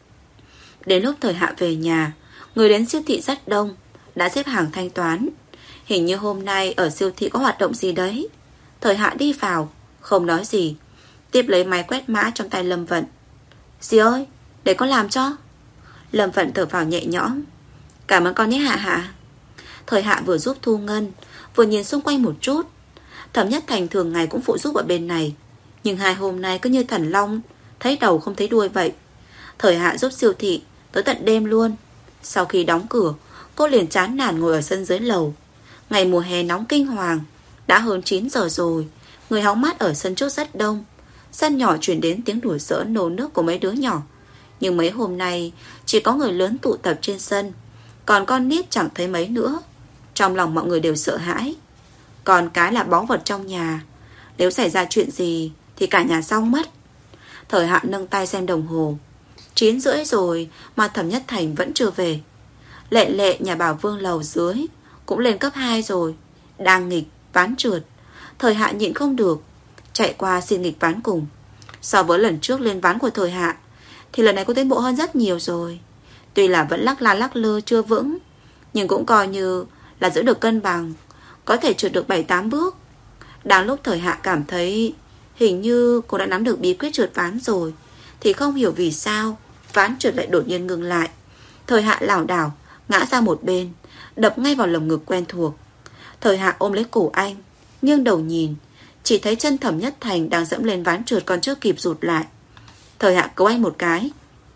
Đến lúc Thời Hạ về nhà, người đến siêu thị rất đông, đã xếp hàng thanh toán. Hình như hôm nay ở siêu thị có hoạt động gì đấy. Thời Hạ đi vào, không nói gì, tiếp lấy máy quét mã trong tay Lâm Vận. Dì ơi, để con làm cho. Lâm Vận thở phào nhẹ nhõm. Cảm ơn con nhé Hạ Hạ. Thời Hạ vừa giúp thu ngân, vừa nhìn xung quanh một chút. Thẩm Nhất Thành thường ngày cũng phụ giúp ở bên này, nhưng hai hôm nay cứ như thần long, thấy đầu không thấy đuôi vậy. Thời Hạ giúp siêu thị tới tận đêm luôn. Sau khi đóng cửa, cô liền chán nản ngồi ở sân dưới lầu. Ngày mùa hè nóng kinh hoàng, đã hơn chín giờ rồi. Người hóng mát ở sân trước rất đông. Sân nhỏ truyền đến tiếng đùa giỡn nô nức của mấy đứa nhỏ. Nhưng mấy hôm nay chỉ có người lớn tụ tập trên sân, còn con nít chẳng thấy mấy nữa. Trong lòng mọi người đều sợ hãi. Còn cái là báu vật trong nhà, nếu xảy ra chuyện gì thì cả nhà xong mất. Thời Hạ nâng tay xem đồng hồ, chín rưỡi rồi mà Thẩm Nhất Thành vẫn chưa về. Lệ Lệ nhà bảo Vương lầu dưới cũng lên cấp hai rồi, đang nghịch ván trượt. Thời Hạ nhịn không được, chạy qua xin nghịch ván cùng. So với lần trước lên ván của Thời Hạ thì lần này có tiến bộ hơn rất nhiều rồi. Tuy là vẫn lắc la lắc lư chưa vững, nhưng cũng coi như là giữ được cân bằng, có thể trượt được bảy tám bước. Đang lúc Thời Hạ cảm thấy hình như cô đã nắm được bí quyết trượt ván rồi, thì không hiểu vì sao ván trượt lại đột nhiên ngừng lại. Thời Hạ lảo đảo ngã ra một bên, đập ngay vào lồng ngực quen thuộc. Thời Hạ ôm lấy cổ anh, nghiêng đầu nhìn, chỉ thấy chân Thẩm Nhất Thành đang dẫm lên ván trượt còn chưa kịp rụt lại. Thời Hạ cứu anh một cái.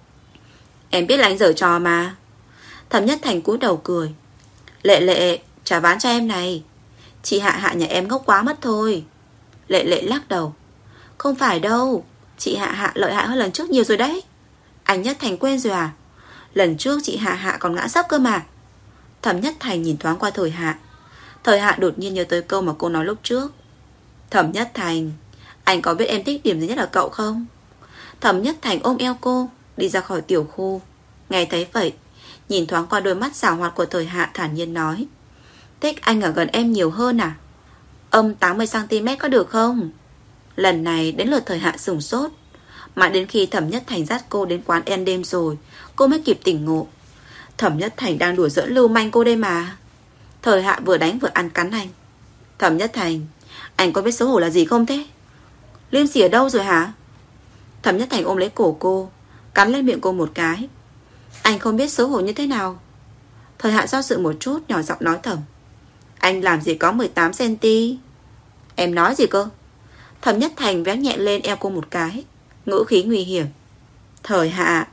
Em biết là anh giở trò mà. Thẩm Nhất Thành cúi đầu cười. Lệ Lệ, trả ván cho em này. Chị Hạ Hạ nhà em ngốc quá mất thôi. Lệ Lệ lắc đầu. Không phải đâu, chị Hạ Hạ lợi hại hơn lần trước nhiều rồi đấy. Anh Nhất Thành quên rồi à? Lần trước chị Hạ Hạ còn ngã sấp cơ mà. Thẩm Nhất Thành nhìn thoáng qua Thời Hạ. Thời Hạ đột nhiên nhớ tới câu mà cô nói lúc trước. Thẩm Nhất Thành, anh có biết em thích điểm gì nhất ở cậu không? Thẩm Nhất Thành ôm eo cô đi ra khỏi tiểu khu. Nghe thấy vậy, nhìn thoáng qua đôi mắt xảo hoạt của Thời Hạ, thản nhiên nói: thích anh ở gần em nhiều hơn à? Âm tám mươi xăng ti mét có được không? Lần này đến lượt Thời Hạ sửng sốt. Mà đến khi Thẩm Nhất Thành dắt cô đến quán end đêm rồi, cô mới kịp tỉnh ngộ. Thẩm Nhất Thành đang đùa giỡn lưu manh cô đây mà. Thời Hạ vừa đánh vừa ăn cắn anh. Thẩm Nhất Thành, anh có biết xấu hổ là gì không thế? Liêm sỉ ở đâu rồi hả? Thẩm Nhất Thành ôm lấy cổ cô, cắn lên miệng cô một cái. Anh không biết xấu hổ như thế nào? Thời Hạ do dự một chút, nhỏ giọng nói thầm: anh làm gì có mười tám xăng-ti-mét. Em nói gì cơ? Thẩm Nhất Thành véo nhẹ lên eo cô một cái, ngữ khí nguy hiểm. Thời Hạ,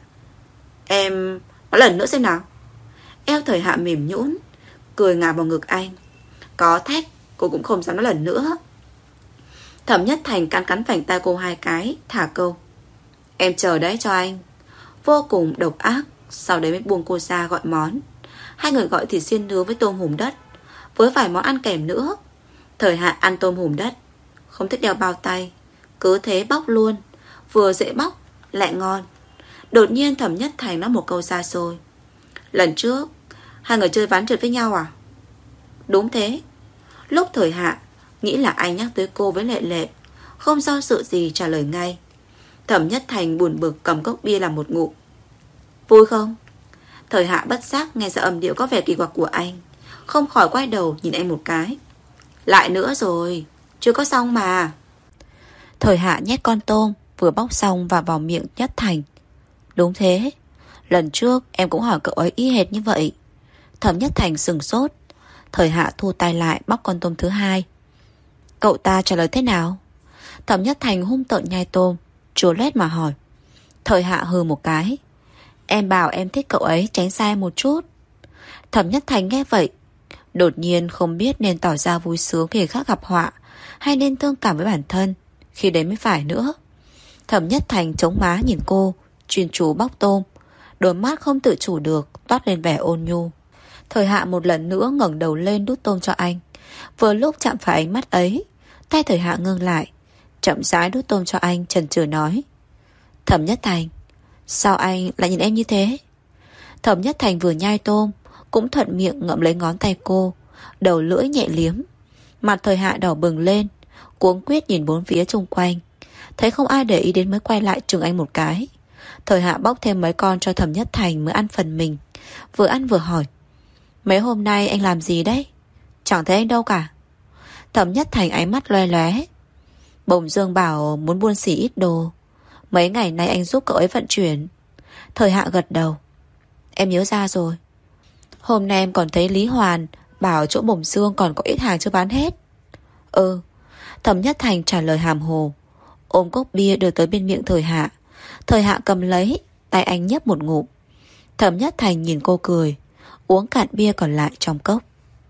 em nói lần nữa xem nào. Eo Thời Hạ mềm nhũn, cười ngả vào ngực anh. Có thách cô cũng không dám nói lần nữa. Thẩm Nhất Thành cắn cắn vành tay cô hai cái, thả câu: em chờ đấy cho anh. Vô cùng độc ác. Sau đấy mới buông cô ra gọi món. Hai người gọi thịt xiên nướng với tôm hùm đất, với vài món ăn kèm nữa. Thời Hạ ăn tôm hùm đất, không thích đeo bao tay, cứ thế bóc luôn. Vừa dễ bóc lại ngon. Đột nhiên Thẩm Nhất Thành nói một câu xa xôi: lần trước hai người chơi ván trượt với nhau à? Đúng thế. Lúc Thời Hạ nghĩ là anh nhắc tới cô với Lệ Lệ, không do dự gì trả lời ngay. Thẩm Nhất Thành buồn bực cầm cốc bia làm một ngụm. Vui không? Thời Hạ bất giác nghe ra âm điệu có vẻ kỳ quặc của anh, không khỏi quay đầu nhìn anh một cái. Lại nữa rồi, chưa có xong mà. Thời Hạ nhét con tôm vừa bóc xong và vào miệng Nhất Thành. Đúng thế, lần trước em cũng hỏi cậu ấy y hệt như vậy. Thẩm Nhất Thành sừng sốt. Thời Hạ thu tay lại bóc con tôm thứ hai. Cậu ta trả lời thế nào? Thẩm Nhất Thành hung tợn nhai tôm, chua lét mà hỏi. Thời Hạ hừ một cái. Em bảo em thích cậu ấy, tránh xa em một chút. Thẩm Nhất Thành nghe vậy, đột nhiên không biết nên tỏ ra vui sướng khi người khác gặp họa, hay nên thương cảm với bản thân. Khi đấy mới phải nữa. Thẩm Nhất Thành chống má nhìn cô, chuyên chú bóc tôm, đôi mắt không tự chủ được toát lên vẻ ôn nhu. Thời Hạ một lần nữa ngẩng đầu lên đút tôm cho anh. Vừa lúc chạm phải ánh mắt ấy, tay Thời Hạ ngưng lại, chậm rãi đút tôm cho anh, chần chừ nói: Thẩm Nhất Thành, sao anh lại nhìn em như thế? Thẩm Nhất Thành vừa nhai tôm, cũng thuận miệng ngậm lấy ngón tay cô, đầu lưỡi nhẹ liếm. Mặt Thời Hạ đỏ bừng lên, cuống quýt nhìn bốn phía xung quanh, thấy không ai để ý đến mới quay lại chừng anh một cái. Thời Hạ bóc thêm mấy con cho Thẩm Nhất Thành mới ăn phần mình. Vừa ăn vừa hỏi: Mấy hôm nay anh làm gì đấy? Chẳng thấy anh đâu cả. Thẩm Nhất Thành ánh mắt loe lóe. Bồng Dương bảo muốn buôn xỉ ít đồ, mấy ngày nay anh giúp cậu ấy vận chuyển. Thời Hạ gật đầu. Em nhớ ra rồi. Hôm nay em còn thấy Lý Hoàn bảo chỗ Bồng Dương còn có ít hàng chưa bán hết. Ừ. Thẩm Nhất Thành trả lời hàm hồ, ôm cốc bia đưa tới bên miệng Thời Hạ. Thời Hạ cầm lấy, tay anh nhấp một ngụm. Thẩm Nhất Thành nhìn cô cười, uống cạn bia còn lại trong cốc.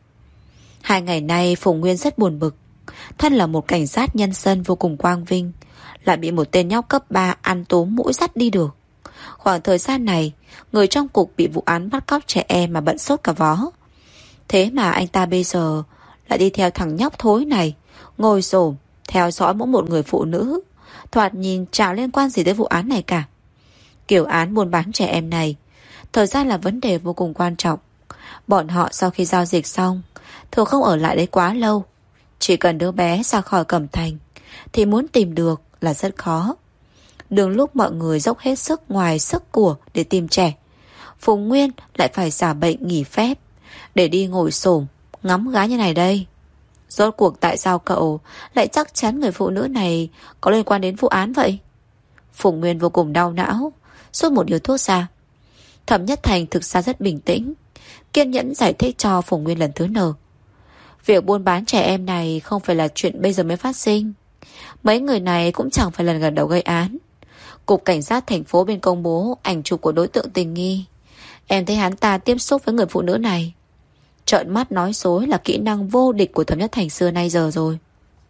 Hai ngày nay Phùng Nguyên rất buồn bực. Thân là một cảnh sát nhân dân vô cùng quang vinh, lại bị một tên nhóc cấp ba ăn túm mũi dắt đi được. Khoảng thời gian này, người trong cục bị vụ án bắt cóc trẻ em mà bận sốt cả vó. Thế mà anh ta bây giờ lại đi theo thằng nhóc thối này, ngồi xổm theo dõi mỗi một người phụ nữ, thoạt nhìn chả liên quan gì tới vụ án này cả. Kiểu án buôn bán trẻ em này thời gian là vấn đề vô cùng quan trọng. Bọn họ sau khi giao dịch xong thường không ở lại đấy quá lâu. Chỉ cần đứa bé ra khỏi Cẩm Thành thì muốn tìm được là rất khó. Đường lúc mọi người dốc hết sức ngoài sức của để tìm trẻ, Phùng Nguyên lại phải giả bệnh nghỉ phép để đi ngồi xổm ngắm gái như này đây. Rốt cuộc tại sao cậu lại chắc chắn người phụ nữ này có liên quan đến vụ án vậy? Phùng Nguyên vô cùng đau não, rút một điếu thuốc ra. Thẩm Nhất Thành thực ra rất bình tĩnh, kiên nhẫn giải thích cho Phùng Nguyên lần thứ nờ. Việc buôn bán trẻ em này không phải là chuyện bây giờ mới phát sinh. Mấy người này cũng chẳng phải lần gần đầu gây án. Cục Cảnh sát thành phố bên công bố ảnh chụp của đối tượng tình nghi. Em thấy hắn ta tiếp xúc với người phụ nữ này. Trợn mắt nói dối là kỹ năng vô địch của Thẩm Nhất Thành xưa nay giờ rồi.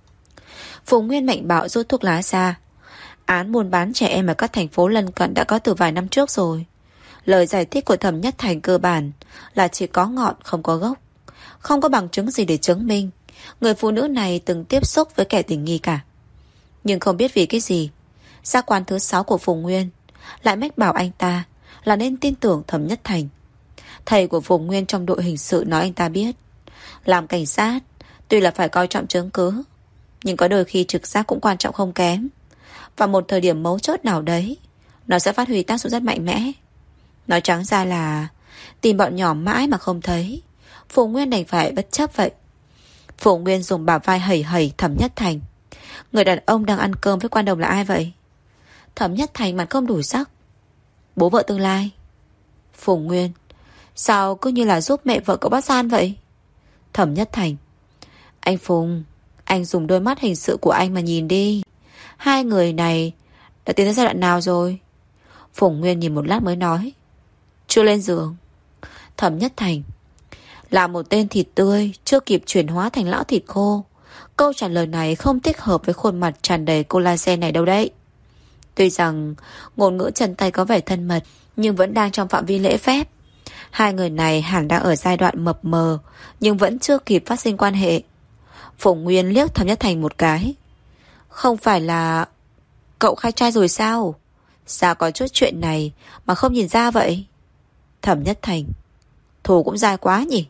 Phùng Nguyên mạnh bạo rút thuốc lá ra. Án buôn bán trẻ em ở các thành phố lân cận đã có từ vài năm trước rồi. Lời giải thích của Thẩm Nhất Thành cơ bản là chỉ có ngọn không có gốc. Không có bằng chứng gì để chứng minh người phụ nữ này từng tiếp xúc với kẻ tình nghi cả. Nhưng không biết vì cái gì, giác quan thứ sáu của Phùng Nguyên lại mách bảo anh ta là nên tin tưởng Thẩm Nhất Thành. Thầy của Phùng Nguyên trong đội hình sự nói anh ta biết, làm cảnh sát tuy là phải coi trọng chứng cứ, nhưng có đôi khi trực giác cũng quan trọng không kém. Và một thời điểm mấu chốt nào đấy, nó sẽ phát huy tác dụng rất mạnh mẽ. Nói trắng ra là tìm bọn nhỏ mãi mà không thấy, Phùng Nguyên đành phải bất chấp vậy. Phùng Nguyên dùng bả vai hẩy hẩy Thẩm Nhất Thành. Người đàn ông đang ăn cơm với Quan Đồng là ai vậy? Thẩm Nhất Thành mặt không đủ sắc. Bố vợ tương lai. Phùng Nguyên: Sao cứ như là giúp mẹ vợ cậu bắt gian vậy? Thẩm Nhất Thành: Anh Phùng, anh dùng đôi mắt hình sự của anh mà nhìn đi. Hai người này đã tiến đến giai đoạn nào rồi? Phùng Nguyên nhìn một lát mới nói: Chưa lên giường. Thẩm Nhất Thành: Là một tên thịt tươi chưa kịp chuyển hóa thành lão thịt khô. Câu trả lời này không thích hợp với khuôn mặt tràn đầy collagen này đâu đấy. Tuy rằng ngôn ngữ chân tay có vẻ thân mật, nhưng vẫn đang trong phạm vi lễ phép. Hai người này hẳn đang ở giai đoạn mập mờ, nhưng vẫn chưa kịp phát sinh quan hệ. Phùng Nguyên liếc Thẩm Nhất Thành một cái: Không phải là cậu khai trai rồi sao? Sao có chút chuyện này mà không nhìn ra vậy? Thẩm Nhất Thành: Thù cũng dai quá nhỉ.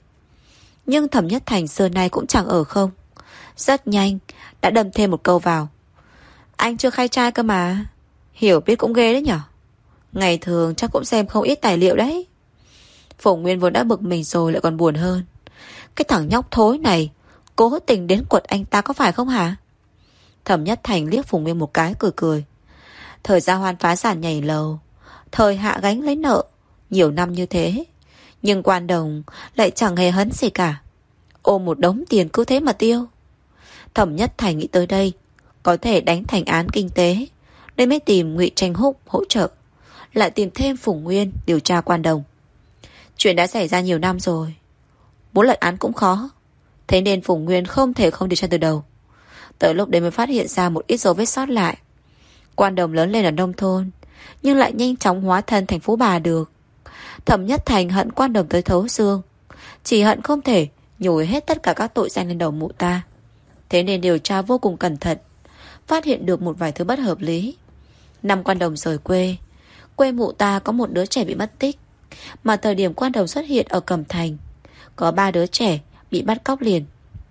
Nhưng Thẩm Nhất Thành xưa nay cũng chẳng ở không. Rất nhanh đã đâm thêm một câu vào: Anh chưa khai trai cơ mà. Hiểu biết cũng ghê đấy nhở. Ngày thường chắc cũng xem không ít tài liệu đấy. Phùng Nguyên vốn đã bực mình rồi lại còn buồn hơn. Cái thằng nhóc thối này cố tình đến quật anh ta có phải không hả? Thẩm Nhất Thành liếc Phùng Nguyên một cái cười cười. Thời Gia Hoan phá sản nhảy lầu, thời Hạ gánh lấy nợ nhiều năm như thế, nhưng Quan Đồng lại chẳng hề hấn gì cả, ôm một đống tiền cứ thế mà tiêu. Thẩm Nhất Thành nghĩ tới đây có thể đánh thành án kinh tế, nên mới tìm Ngụy Tranh Húc hỗ trợ, lại tìm thêm Phùng Nguyên điều tra Quan Đồng. Chuyện đã xảy ra nhiều năm rồi, muốn lật án cũng khó, thế nên Phùng Nguyên không thể không điều tra từ đầu. Tới lúc đấy mới phát hiện ra một ít dấu vết sót lại. Quan Đồng lớn lên ở nông thôn, nhưng lại nhanh chóng hóa thân thành phú bà được. Thẩm Nhất Thành hận Quan Đồng tới thấu xương, chỉ hận không thể nhồi hết tất cả các tội danh lên đầu mụ ta. Thế nên điều tra vô cùng cẩn thận, phát hiện được một vài thứ bất hợp lý. Năm Quan Đồng rời quê, quê mụ ta có một đứa trẻ bị mất tích, mà thời điểm Quan Đồng xuất hiện ở Cẩm Thành, có ba đứa trẻ bị bắt cóc liền.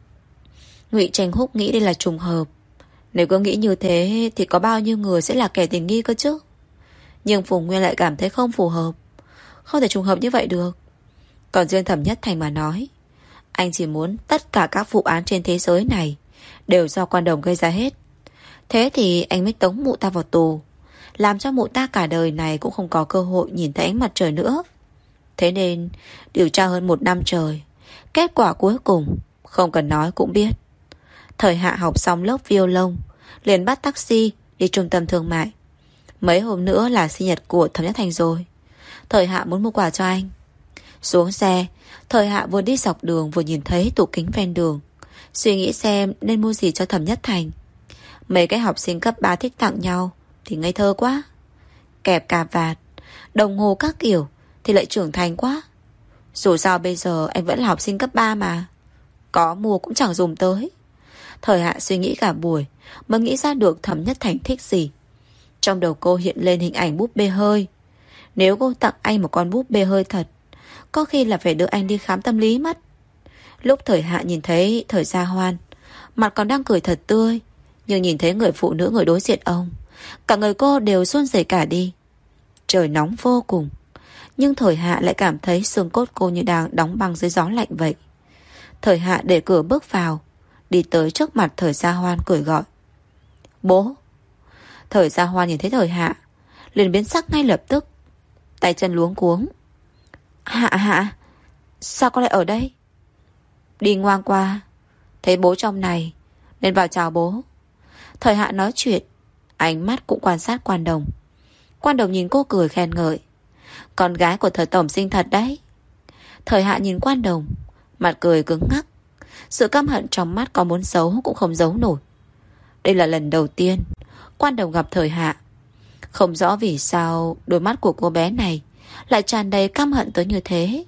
Ngụy Tranh Húc nghĩ đây là trùng hợp. Nếu cứ nghĩ như thế thì có bao nhiêu người sẽ là kẻ tình nghi cơ chứ. Nhưng Phùng Nguyên lại cảm thấy không phù hợp, không thể trùng hợp như vậy được. Còn riêng Thẩm Nhất Thành mà nói, anh chỉ muốn tất cả các vụ án trên thế giới này đều do Quan Đồng gây ra hết. Thế thì anh mới tống mụ ta vào tù, làm cho mụ ta cả đời này cũng không có cơ hội nhìn thấy ánh mặt trời nữa. Thế nên điều tra hơn một năm trời, kết quả cuối cùng không cần nói cũng biết. Thời Hạ học xong lớp violon, liền bắt taxi đi trung tâm thương mại. Mấy hôm nữa là sinh nhật của Thẩm Nhất Thành rồi. Thời Hạ muốn mua quà cho anh. Xuống xe, Thời Hạ vừa đi dọc đường vừa nhìn thấy tủ kính ven đường, suy nghĩ xem nên mua gì cho Thẩm Nhất Thành. Mấy cái học sinh cấp ba thích tặng nhau thì ngây thơ quá. Kẹp cà vạt, đồng hồ các kiểu thì lại trưởng thành quá. Dù sao bây giờ anh vẫn là học sinh cấp ba mà, có mua cũng chẳng dùng tới. Thời Hạ suy nghĩ cả buổi mới nghĩ ra được Thẩm Nhất Thành thích gì. Trong đầu cô hiện lên hình ảnh búp bê hơi. Nếu cô tặng anh một con búp bê hơi thật, có khi là phải đưa anh đi khám tâm lý mất. Lúc Thời Hạ nhìn thấy Thời Gia Hoan, mặt còn đang cười thật tươi, nhưng nhìn thấy người phụ nữ người đối diện ông, cả người cô đều run rẩy cả đi. Trời nóng vô cùng, nhưng Thời Hạ lại cảm thấy xương cốt cô như đang đóng băng dưới gió lạnh vậy. Thời Hạ để cửa bước vào, đi tới trước mặt Thời Gia Hoan cười gọi: Bố. Thời Gia Hoan nhìn thấy Thời Hạ liền biến sắc ngay lập tức, tay chân luống cuống. Hạ Hạ, sao con lại ở đây? Đi ngoan qua, thấy bố trong này nên vào chào bố. Thời Hạ nói chuyện, ánh mắt cũng quan sát Quan Đồng. Quan Đồng nhìn cô cười khen ngợi: Con gái của Thời Tổng xinh thật đấy. Thời Hạ nhìn Quan Đồng, mặt cười cứng ngắc, sự căm hận trong mắt có muốn giấu cũng không giấu nổi. Đây là lần đầu tiên Quan Đồng gặp Thời Hạ. Không rõ vì sao đôi mắt của cô bé này lại tràn đầy căm hận tới như thế,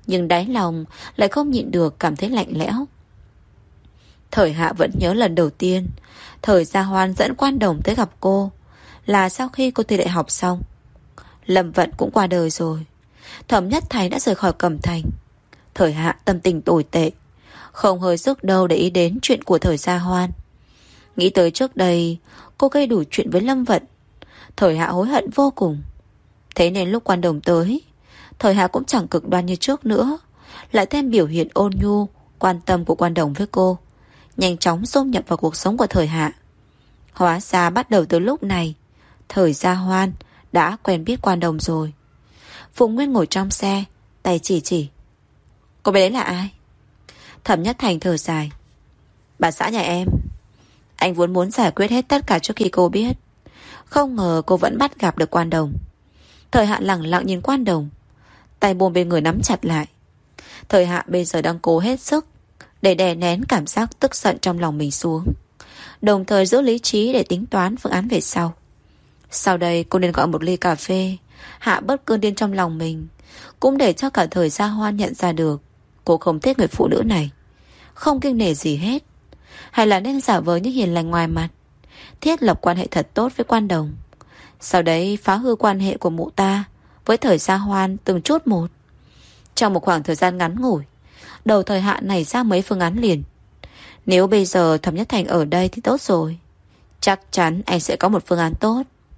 Nhưng đáy lòng lại không nhịn được cảm thấy lạnh lẽo. Thời Hạ vẫn nhớ lần đầu tiên Thời Gia Hoan dẫn Quan Đồng tới gặp cô là sau khi cô thi đại học xong. Lâm Vận cũng qua đời rồi. Thẩm Nhất Thành đã rời khỏi Cẩm Thành. Thời Hạ tâm tình tồi tệ, không hơi sức đâu để ý đến chuyện của Thời Gia Hoan. Nghĩ tới trước đây cô gây đủ chuyện với Lâm Vận, Thời Hạ hối hận vô cùng. Thế nên lúc Quan Đồng tới, Thời Hạ cũng chẳng cực đoan như trước nữa, lại thêm biểu hiện ôn nhu, quan tâm của Quan Đồng với cô, nhanh chóng xâm nhập vào cuộc sống của Thời Hạ. Hóa ra bắt đầu từ lúc này, Thời Gia Hoan đã quen biết Quan Đồng rồi. Phùng Nguyên ngồi trong xe, tay chỉ chỉ. Cô bé đấy là ai? Thẩm Nhất Thành thở dài. Bà xã nhà em. Anh vốn muốn giải quyết hết tất cả trước khi cô biết, không ngờ cô vẫn bắt gặp được Quan Đồng. Thời Hạ lẳng lặng nhìn Quan Đồng, tay buông bên người nắm chặt lại. Thời Hạ bây giờ đang cố hết sức để đè nén cảm giác tức giận trong lòng mình xuống, đồng thời giữ lý trí để tính toán phương án về sau. Sau đây cô nên gọi một ly cà phê, hạ bớt cơn điên trong lòng mình, cũng để cho cả Thời Gia Hoan nhận ra được cô không thích người phụ nữ này, không kiêng nể gì hết. Hay là nên giả vờ như hiền lành ngoài mặt, thiết lập quan hệ thật tốt với Quan Đồng, sau đấy phá hư quan hệ của mụ ta với Thời Gia Hoan từng chút một. Trong một khoảng thời gian ngắn ngủi, đầu Thời Hạ nảy ra mấy phương án liền. Nếu bây giờ Thẩm Nhất Thành ở đây thì tốt rồi, chắc chắn anh sẽ có một phương án tốt.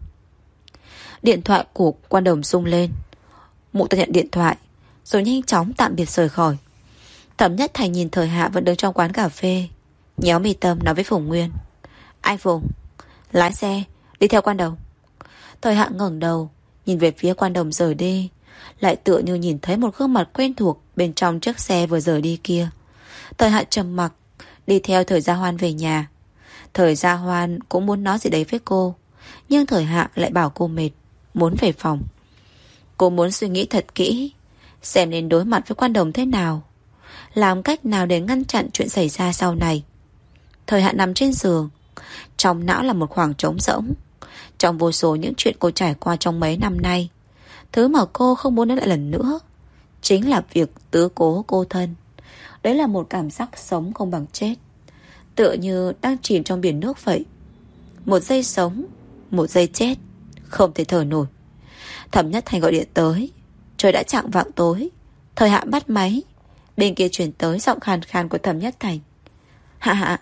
Điện thoại của Quan Đồng rung lên. Mụ ta nhận điện thoại rồi nhanh chóng tạm biệt rời khỏi. Thẩm Nhất Thành nhìn Thời Hạ vẫn đứng trong quán cà phê, nhéo mi tâm nói với Phùng Nguyên. Anh Phùng, lái xe đi theo Quan Đồng. Thời Hạ ngẩng đầu nhìn về phía Quan Đồng rời đi, lại tựa như nhìn thấy một gương mặt quen thuộc bên trong chiếc xe vừa rời đi kia. Thời Hạ trầm mặc đi theo Thời Gia Hoan về nhà. Thời Gia Hoan cũng muốn nói gì đấy với cô, nhưng Thời Hạ lại bảo cô mệt, muốn về phòng. Cô muốn suy nghĩ thật kỹ, xem nên đối mặt với Quan Đồng thế nào, làm cách nào để ngăn chặn chuyện xảy ra sau này. Thời Hạ nằm trên giường, trong não là một khoảng trống rỗng. Trong vô số những chuyện cô trải qua trong mấy năm nay, thứ mà cô không muốn nói lại lần nữa chính là việc tứ cố cô thân. Đấy là một cảm giác sống không bằng chết, tựa như đang chìm trong biển nước vậy. Một giây sống, một giây chết, không thể thở nổi. Thẩm Nhất Thành gọi điện tới. Trời đã chạng vạng tối. Thời Hạ bắt máy. Bên kia chuyển tới giọng khàn khàn của Thẩm Nhất Thành. Hạ Hạ.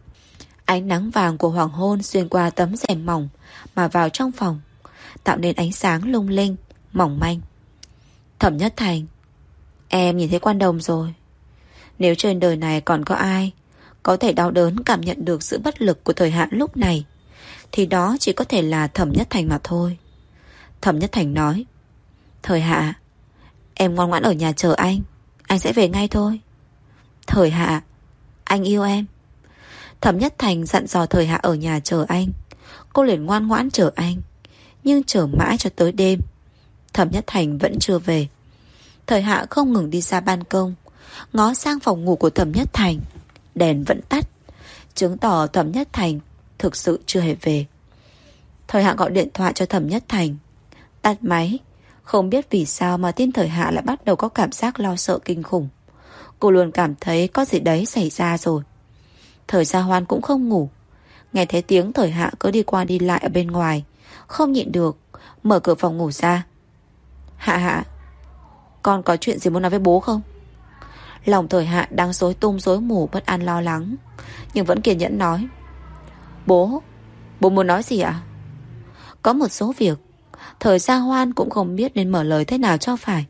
Ánh nắng vàng của hoàng hôn xuyên qua tấm rèm mỏng mà vào trong phòng, tạo nên ánh sáng lung linh, mỏng manh. Thẩm Nhất Thành, em nhìn thấy Quan Đồng rồi. Nếu trên đời này còn có ai có thể đau đớn cảm nhận được sự bất lực của Thời Hạ lúc này, thì đó chỉ có thể là Thẩm Nhất Thành mà thôi. Thẩm Nhất Thành nói. Thời Hạ, em ngoan ngoãn ở nhà chờ anh, anh sẽ về ngay thôi. Thời Hạ, anh yêu em. Thẩm Nhất Thành dặn dò Thời Hạ ở nhà chờ anh. Cô liền ngoan ngoãn chờ anh, nhưng chờ mãi cho tới đêm, Thẩm Nhất Thành vẫn chưa về. Thời Hạ không ngừng đi ra ban công, ngó sang phòng ngủ của Thẩm Nhất Thành. Đèn vẫn tắt, chứng tỏ Thẩm Nhất Thành thực sự chưa hề về. Thời Hạ gọi điện thoại cho Thẩm Nhất Thành. Tắt máy. Không biết vì sao mà tim Thời Hạ lại bắt đầu có cảm giác lo sợ kinh khủng. Cô luôn cảm thấy có gì đấy xảy ra rồi. Thời Gia Hoan cũng không ngủ. Nghe thấy tiếng Thời Hạ cứ đi qua đi lại ở bên ngoài, không nhịn được mở cửa phòng ngủ ra. Hạ Hạ, con có chuyện gì muốn nói với bố không? Lòng Thời Hạ đang rối tung rối mù, bất an lo lắng, nhưng vẫn kiên nhẫn nói. Bố, bố muốn nói gì ạ? Có một số việc Thời Gia Hoan cũng không biết nên mở lời thế nào cho phải.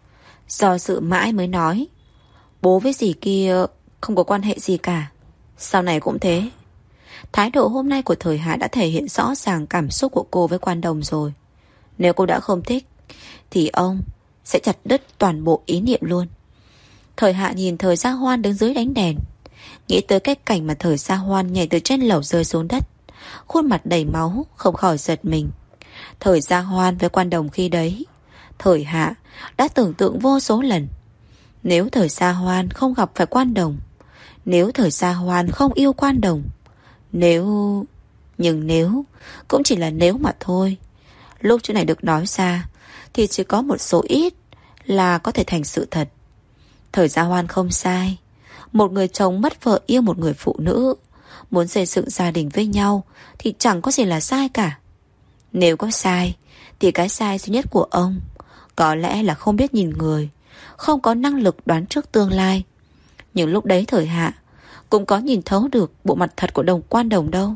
Do dự mãi mới nói. Bố với dì kia không có quan hệ gì cả, sau này cũng thế. Thái độ hôm nay của Thời Hạ đã thể hiện rõ ràng cảm xúc của cô với Quan Đồng rồi. Nếu cô đã không thích thì ông sẽ chặt đứt toàn bộ ý niệm luôn. Thời Hạ nhìn Thời Gia Hoan đứng dưới ánh đèn, nghĩ tới cái cảnh mà Thời Gia Hoan nhảy từ trên lầu rơi xuống đất, khuôn mặt đầy máu, không khỏi giật mình. Thời Gia Hoan với Quan Đồng khi đấy, Thời Hạ đã tưởng tượng vô số lần. Nếu Thời Gia Hoan không gặp phải Quan Đồng, nếu Thời Gia Hoan không yêu Quan Đồng, nếu... Nhưng nếu cũng chỉ là nếu mà thôi. Lúc chuyện này được nói ra thì chỉ có một số ít là có thể thành sự thật. Thời Gia Hoan không sai. Một người chồng mất vợ yêu một người phụ nữ, muốn xây dựng gia đình với nhau thì chẳng có gì là sai cả. Nếu có sai thì cái sai duy nhất của ông có lẽ là không biết nhìn người, không có năng lực đoán trước tương lai. Nhưng lúc đấy Thời Hạ cũng có nhìn thấu được bộ mặt thật của đồng quan đồng đâu.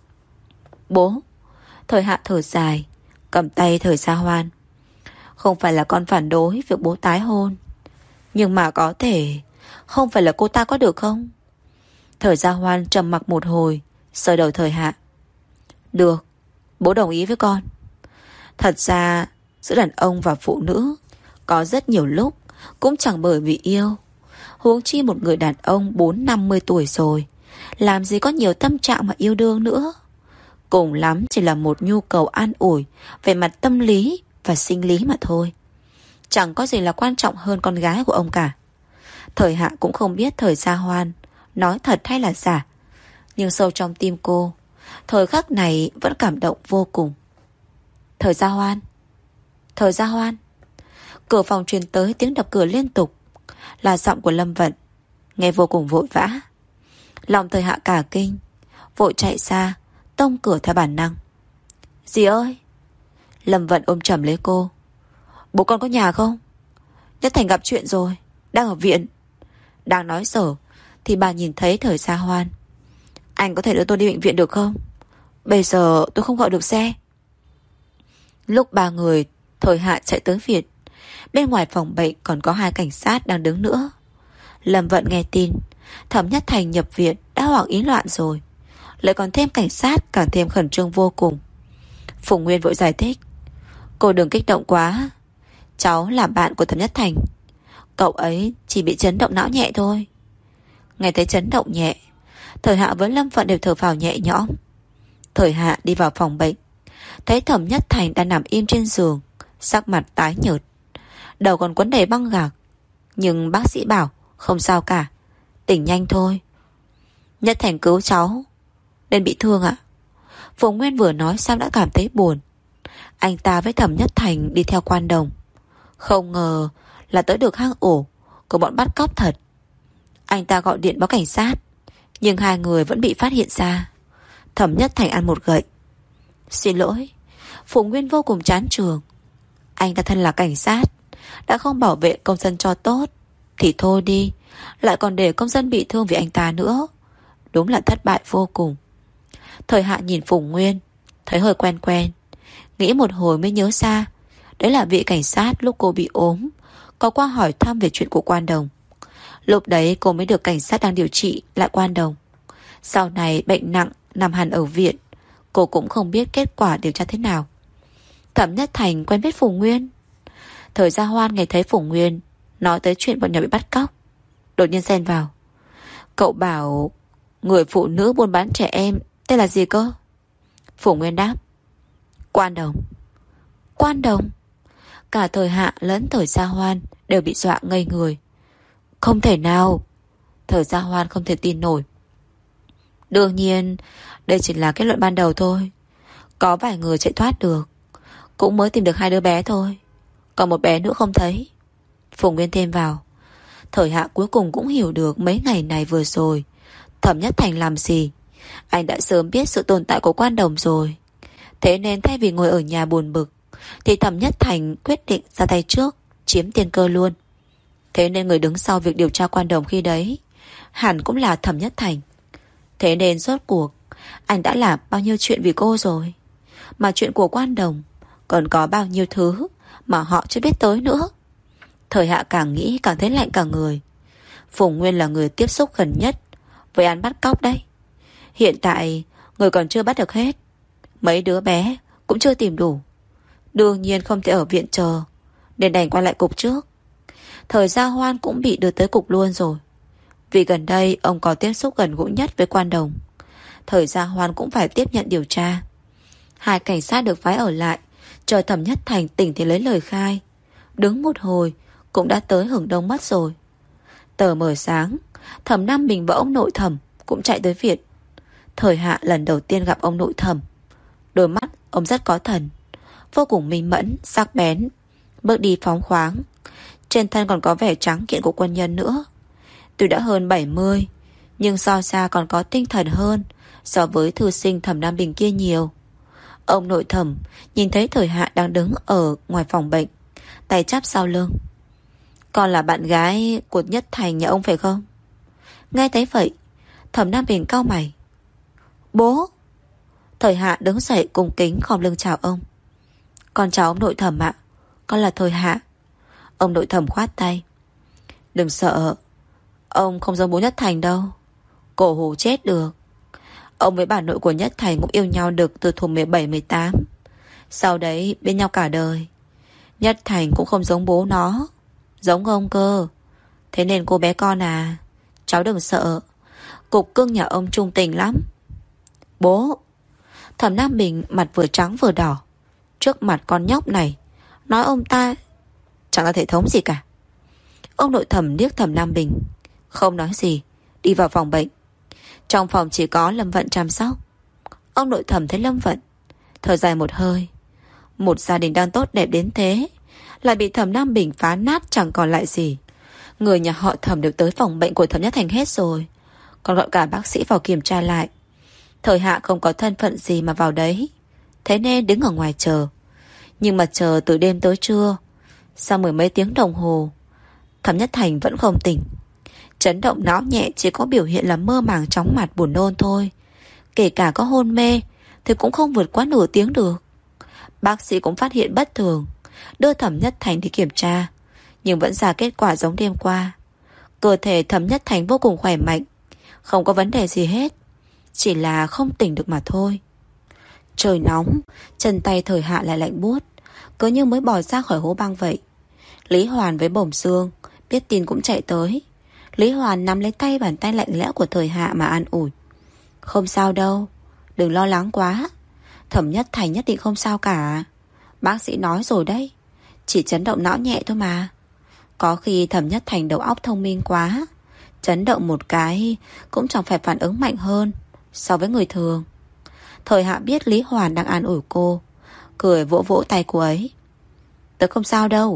Bố. Thời Hạ thở dài, cầm tay Thời Gia Hoan. Không phải là con phản đối việc bố tái hôn, nhưng mà có thể không phải là cô ta có được không? Thời Gia Hoan trầm mặc một hồi, sờ đầu Thời Hạ. Được, bố đồng ý với con. Thật ra giữa đàn ông và phụ nữ có rất nhiều lúc cũng chẳng bởi vì yêu. Huống chi một người đàn ông bốn năm mươi tuổi rồi, làm gì có nhiều tâm trạng mà yêu đương nữa. Cùng lắm chỉ là một nhu cầu an ủi về mặt tâm lý và sinh lý mà thôi. Chẳng có gì là quan trọng hơn con gái của ông cả. Thời Hạ cũng không biết Thời Gia Hoan nói thật hay là giả, nhưng sâu trong tim cô, thời khắc này vẫn cảm động vô cùng. Thời Gia Hoan. Thời Gia Hoan. Cửa phòng truyền tới tiếng đập cửa liên tục, là giọng của Lâm Vận, nghe vô cùng vội vã. Lòng Thời Hạ cả kinh, vội chạy ra, tông cửa theo bản năng. Dì ơi. Lâm Vận ôm chầm lấy cô. Bố con có nhà không? Nhất Thành gặp chuyện rồi, đang ở viện. Đang nói dở thì bà nhìn thấy Thời Gia Hoan. Anh có thể đưa tôi đi bệnh viện được không? Bây giờ tôi không gọi được xe. Lúc ba người Thời Hạ chạy tới viện, bên ngoài phòng bệnh còn có hai cảnh sát đang đứng nữa. Lâm Vận nghe tin Thẩm Nhất Thành nhập viện đã hoảng ý loạn rồi, lại còn thêm cảnh sát, càng thêm khẩn trương vô cùng. Phùng Nguyên vội giải thích. Cô đừng kích động quá, cháu là bạn của Thẩm Nhất Thành, cậu ấy chỉ bị chấn động não nhẹ thôi. Nghe thấy chấn động nhẹ, Thời Hạ với Lâm Vận đều thở phào nhẹ nhõm. Thời Hạ đi vào phòng bệnh, thấy Thẩm Nhất Thành đang nằm im trên giường, sắc mặt tái nhợt, đầu còn quấn đầy băng gạc. Nhưng bác sĩ bảo không sao cả, tỉnh nhanh thôi. Nhất Thành cứu cháu nên bị thương ạ. Phùng Nguyên vừa nói xong đã cảm thấy buồn. Anh ta với Thẩm Nhất Thành đi theo quan đồng, không ngờ là tới được hang ổ của bọn bắt cóc thật. Anh ta gọi điện báo cảnh sát, nhưng hai người vẫn bị phát hiện ra. Thẩm Nhất Thành ăn một gậy. Xin lỗi. Phùng Nguyên vô cùng chán chường. Anh ta thân là cảnh sát, đã không bảo vệ công dân cho tốt thì thôi đi, lại còn để công dân bị thương vì anh ta nữa. Đúng là thất bại vô cùng. Thời Hạ nhìn Phùng Nguyên, thấy hơi quen quen, nghĩ một hồi mới nhớ ra đấy là vị cảnh sát lúc cô bị ốm có qua hỏi thăm về chuyện của quan đồng. Lúc đấy cô mới được cảnh sát đang điều trị lại quan đồng. Sau này bệnh nặng nằm hẳn ở viện, cô cũng không biết kết quả điều tra thế nào. Thẩm Nhất Thành quen biết Phùng Nguyên. Thời Gia Hoan nghe thấy Phùng Nguyên nói tới chuyện bọn nhỏ bị bắt cóc, đột nhiên xen vào. Cậu bảo người phụ nữ buôn bán trẻ em tên là gì cơ? Phùng Nguyên đáp. Quan đồng. Quan đồng. Cả Thời Hạ lẫn Thời Gia Hoan đều bị dọa ngây người. Không thể nào. Thời Gia Hoan không thể tin nổi. Đương nhiên đây chỉ là kết luận ban đầu thôi. Có vài người chạy thoát được, cũng mới tìm được hai đứa bé thôi, còn một bé nữa không thấy. Phùng Nguyên thêm vào. Thời Hạ cuối cùng cũng hiểu được mấy ngày này vừa rồi Thẩm Nhất Thành làm gì. Anh đã sớm biết sự tồn tại của quan đồng rồi. Thế nên thay vì ngồi ở nhà buồn bực thì Thẩm Nhất Thành quyết định ra tay trước, chiếm tiên cơ luôn. Thế nên người đứng sau việc điều tra quan đồng khi đấy hẳn cũng là Thẩm Nhất Thành. Thế nên rốt cuộc anh đã làm bao nhiêu chuyện vì cô rồi. Mà chuyện của quan đồng còn có bao nhiêu thứ mà họ chưa biết tới nữa. Thời Hạ càng nghĩ càng thấy lạnh cả người. Phùng Nguyên là người tiếp xúc gần nhất với án bắt cóc đấy. Hiện tại người còn chưa bắt được hết, mấy đứa bé cũng chưa tìm đủ. Đương nhiên không thể ở viện chờ, nên đành quay lại cục trước. Thời Gia Hoan cũng bị đưa tới cục luôn rồi, vì gần đây ông có tiếp xúc gần gũi nhất với quan đồng. Thời Gia Hoan cũng phải tiếp nhận điều tra. Hai cảnh sát được phái ở lại chờ Thẩm Nhất Thành tỉnh thì lấy lời khai. Đứng một hồi cũng đã tới hưởng đông mất rồi. Tờ mờ sáng, Thẩm Nam Bình và ông nội Thẩm cũng chạy tới viện. Thời Hạ lần đầu tiên gặp ông nội Thẩm. Đôi mắt ông rất có thần, vô cùng minh mẫn, sắc bén, bước đi phóng khoáng. Trên thân còn có vẻ trắng kiện của quân nhân nữa. Tuy đã hơn bảy mươi, nhưng so ra còn có tinh thần hơn so với thư sinh Thẩm Nam Bình kia nhiều. Ông nội Thẩm nhìn thấy Thời Hạ đang đứng ở ngoài phòng bệnh, tay chắp sau lưng. Con là bạn gái của Nhất Thành nhà ông phải không? Nghe thấy vậy, Thẩm Nam Bình cau mày. Bố! Thời Hạ đứng dậy cung kính khom lưng chào ông. Con chào ông nội Thẩm ạ. Con là Thời Hạ. Ông nội Thẩm khoát tay. Đừng sợ, ông không giống bố Nhất Thành đâu. Cổ hù chết được. Ông với bà nội của Nhất Thành cũng yêu nhau được từ thuở mười bảy mười tám. Sau đấy bên nhau cả đời. Nhất Thành cũng không giống bố nó, giống ông cơ. Thế nên cô bé con à, cháu đừng sợ. Cục cưng nhà ông trung tình lắm. Bố! Thẩm Nam Bình mặt vừa trắng vừa đỏ. Trước mặt con nhóc này, nói ông ta chẳng là thể thống gì cả. Ông nội Thẩm liếc Thẩm Nam Bình, không nói gì, đi vào phòng bệnh. Trong phòng chỉ có Lâm Vận chăm sóc. Ông nội Thẩm thấy Lâm Vận, thở dài một hơi. Một gia đình đang tốt đẹp đến thế, lại bị Thẩm Nam Bình phá nát chẳng còn lại gì. Người nhà họ Thẩm đều tới phòng bệnh của Thẩm Nhất Thành hết rồi, còn gọi cả bác sĩ vào kiểm tra lại. Thời Hạ không có thân phận gì mà vào đấy, thế nên đứng ở ngoài chờ. Nhưng mà chờ từ đêm tới trưa, sau mười mấy tiếng đồng hồ, Thẩm Nhất Thành vẫn không tỉnh. Chấn động não nhẹ chỉ có biểu hiện là mơ màng chóng mặt buồn nôn thôi. Kể cả có hôn mê thì cũng không vượt quá nửa tiếng được. Bác sĩ cũng phát hiện bất thường, đưa Thẩm Nhất Thành đi kiểm tra, nhưng vẫn ra kết quả giống đêm qua. Cơ thể Thẩm Nhất Thành vô cùng khỏe mạnh, không có vấn đề gì hết, chỉ là không tỉnh được mà thôi. Trời nóng, chân tay Thời Hạ lại lạnh buốt, cứ như mới bò ra khỏi hố băng vậy. Lý Hoàn với Bổng Dương biết tin cũng chạy tới. Lý Hoàn nắm lấy tay bàn tay lạnh lẽo của Thời Hạ mà an ủi. Không sao đâu, đừng lo lắng quá. Thẩm Nhất Thành nhất định không sao cả. Bác sĩ nói rồi đấy, chỉ chấn động não nhẹ thôi mà. Có khi Thẩm Nhất Thành đầu óc thông minh quá, chấn động một cái cũng chẳng phải phản ứng mạnh hơn so với người thường. Thời Hạ biết Lý Hoàn đang an ủi cô, cười vỗ vỗ tay cô ấy. Tớ không sao đâu.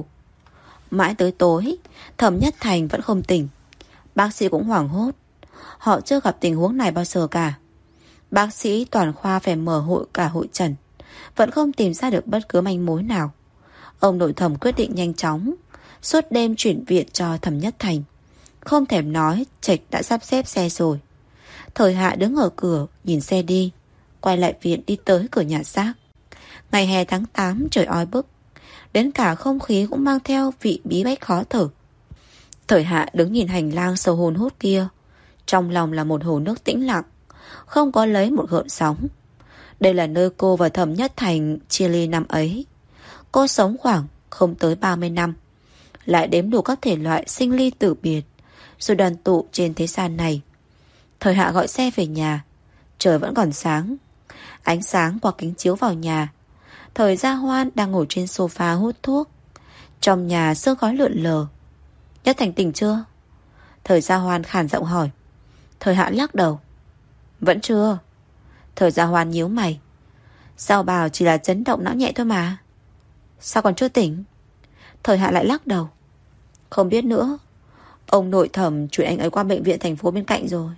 Mãi tới tối, Thẩm Nhất Thành vẫn không tỉnh. Bác sĩ cũng hoảng hốt. Họ chưa gặp tình huống này bao giờ cả. Bác sĩ toàn khoa phải mở hội cả hội trần, vẫn không tìm ra được bất cứ manh mối nào. Ông nội Thẩm quyết định nhanh chóng suốt đêm chuyển viện cho Thẩm Nhất Thành. Không thèm nói, Trạch đã sắp xếp xe rồi. Thời Hạ đứng ở cửa nhìn xe đi, quay lại viện đi tới cửa nhà xác. Ngày hè tháng tám trời oi bức, đến cả không khí cũng mang theo vị bí bách khó thở. Thời Hạ đứng nhìn hành lang sâu hun hút kia, trong lòng là một hồ nước tĩnh lặng, không có lấy một gợn sóng. Đây là nơi cô và Thẩm Nhất Thành chia ly năm ấy. Cô sống khoảng không tới ba mươi năm, lại đếm đủ các thể loại sinh ly tử biệt, rồi đoàn tụ trên thế gian này. Thời Hạ gọi xe về nhà. Trời vẫn còn sáng, ánh sáng qua kính chiếu vào nhà. Thời Gia Hoan đang ngồi trên sofa hút thuốc. Trong nhà sương khói lượn lờ. Nhất Thành tỉnh chưa? Thời Gia Hoan khàn giọng hỏi. Thời Hạ lắc đầu. Vẫn chưa. Thời Gia Hoan nhíu mày. Sao bảo chỉ là chấn động não nhẹ thôi mà. Sao còn chưa tỉnh? Thời Hạ lại lắc đầu. Không biết nữa. Ông nội Thẩm chuyển anh ấy qua bệnh viện thành phố bên cạnh rồi.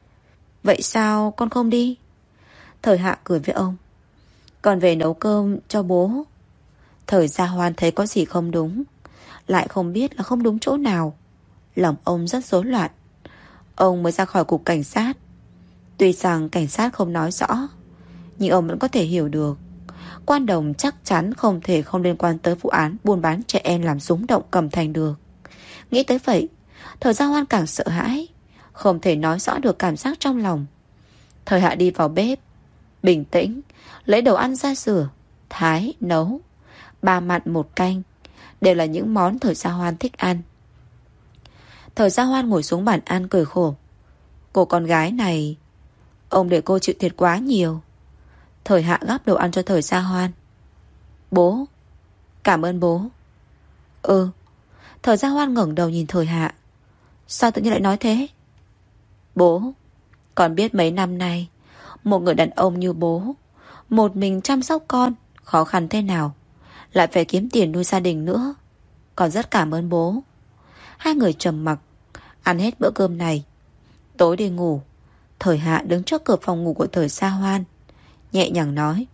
Vậy sao con không đi? Thời Hạ cười với ông. Con về nấu cơm cho bố. Thời Gia Hoan thấy có gì không đúng, lại không biết là không đúng chỗ nào. Lòng ông rất rối loạn. Ông mới ra khỏi cục cảnh sát. Tuy rằng cảnh sát không nói rõ, nhưng ông vẫn có thể hiểu được Quan Đồng chắc chắn không thể không liên quan tới vụ án buôn bán trẻ em làm rúng động Cẩm Thành được. Nghĩ tới vậy, Thời Gia Hoan càng sợ hãi, không thể nói rõ được cảm giác trong lòng. Thời Hạ đi vào bếp, bình tĩnh lấy đồ ăn ra rửa, thái, nấu. Ba mặn một canh đều là những món Thời Gia Hoan thích ăn. Thời Gia Hoan ngồi xuống bàn ăn cười khổ. Cô con gái này, ông để cô chịu thiệt quá nhiều. Thời Hạ gắp đồ ăn cho Thời Gia Hoan. Bố. Cảm ơn bố. Ừ. Thời Gia Hoan ngẩng đầu nhìn Thời Hạ. Sao tự nhiên lại nói thế? Bố, con biết mấy năm nay một người đàn ông như bố một mình chăm sóc con khó khăn thế nào, lại phải kiếm tiền nuôi gia đình nữa. Con rất cảm ơn bố. Hai người trầm mặc ăn hết bữa cơm này. Tối đi ngủ, Thời Hạ đứng trước cửa phòng ngủ của Thời Sa Hoan, nhẹ nhàng nói: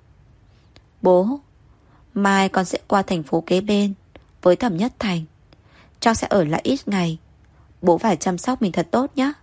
Bố, mai con sẽ qua thành phố kế bên với Thẩm Nhất Thành. Cháu sẽ ở lại ít ngày. Bố phải chăm sóc mình thật tốt nhé.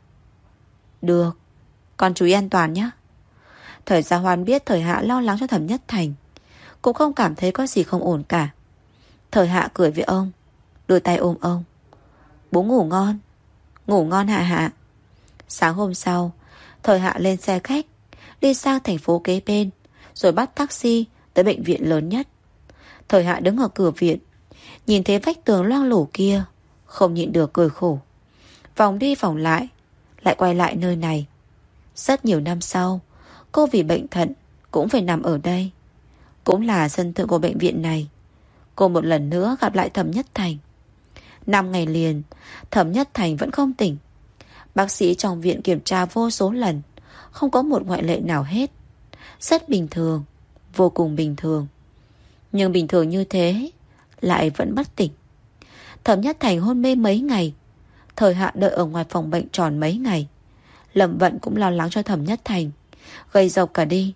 Được, con chú ý an toàn nhé. Thời Sa Hoan biết Thời Hạ lo lắng cho Thẩm Nhất Thành, cũng không cảm thấy có gì không ổn cả. Thời Hạ cười với ông, đưa tay ôm ông. Bố ngủ ngon. Ngủ ngon Hạ Hạ. Sáng hôm sau, Thời Hạ lên xe khách đi sang thành phố kế bên, rồi bắt taxi tới bệnh viện lớn nhất. Thời Hạ đứng ở cửa viện, nhìn thấy vách tường loang lổ kia, không nhịn được cười khổ. Vòng đi vòng lại, lại quay lại nơi này. Rất nhiều năm sau, cô vì bệnh thận cũng phải nằm ở đây. Cũng là sân thượng của bệnh viện này, cô một lần nữa gặp lại Thẩm Nhất Thành. Năm ngày liền, Thẩm Nhất Thành vẫn không tỉnh. Bác sĩ trong viện kiểm tra vô số lần, không có một ngoại lệ nào hết. Rất bình thường, vô cùng bình thường. Nhưng bình thường như thế lại vẫn bất tỉnh. Thẩm Nhất Thành hôn mê mấy ngày. Thời Hạ đợi ở ngoài phòng bệnh tròn mấy ngày. Lâm Vận cũng lo lắng cho Thẩm Nhất Thành, gầy rộc cả đi.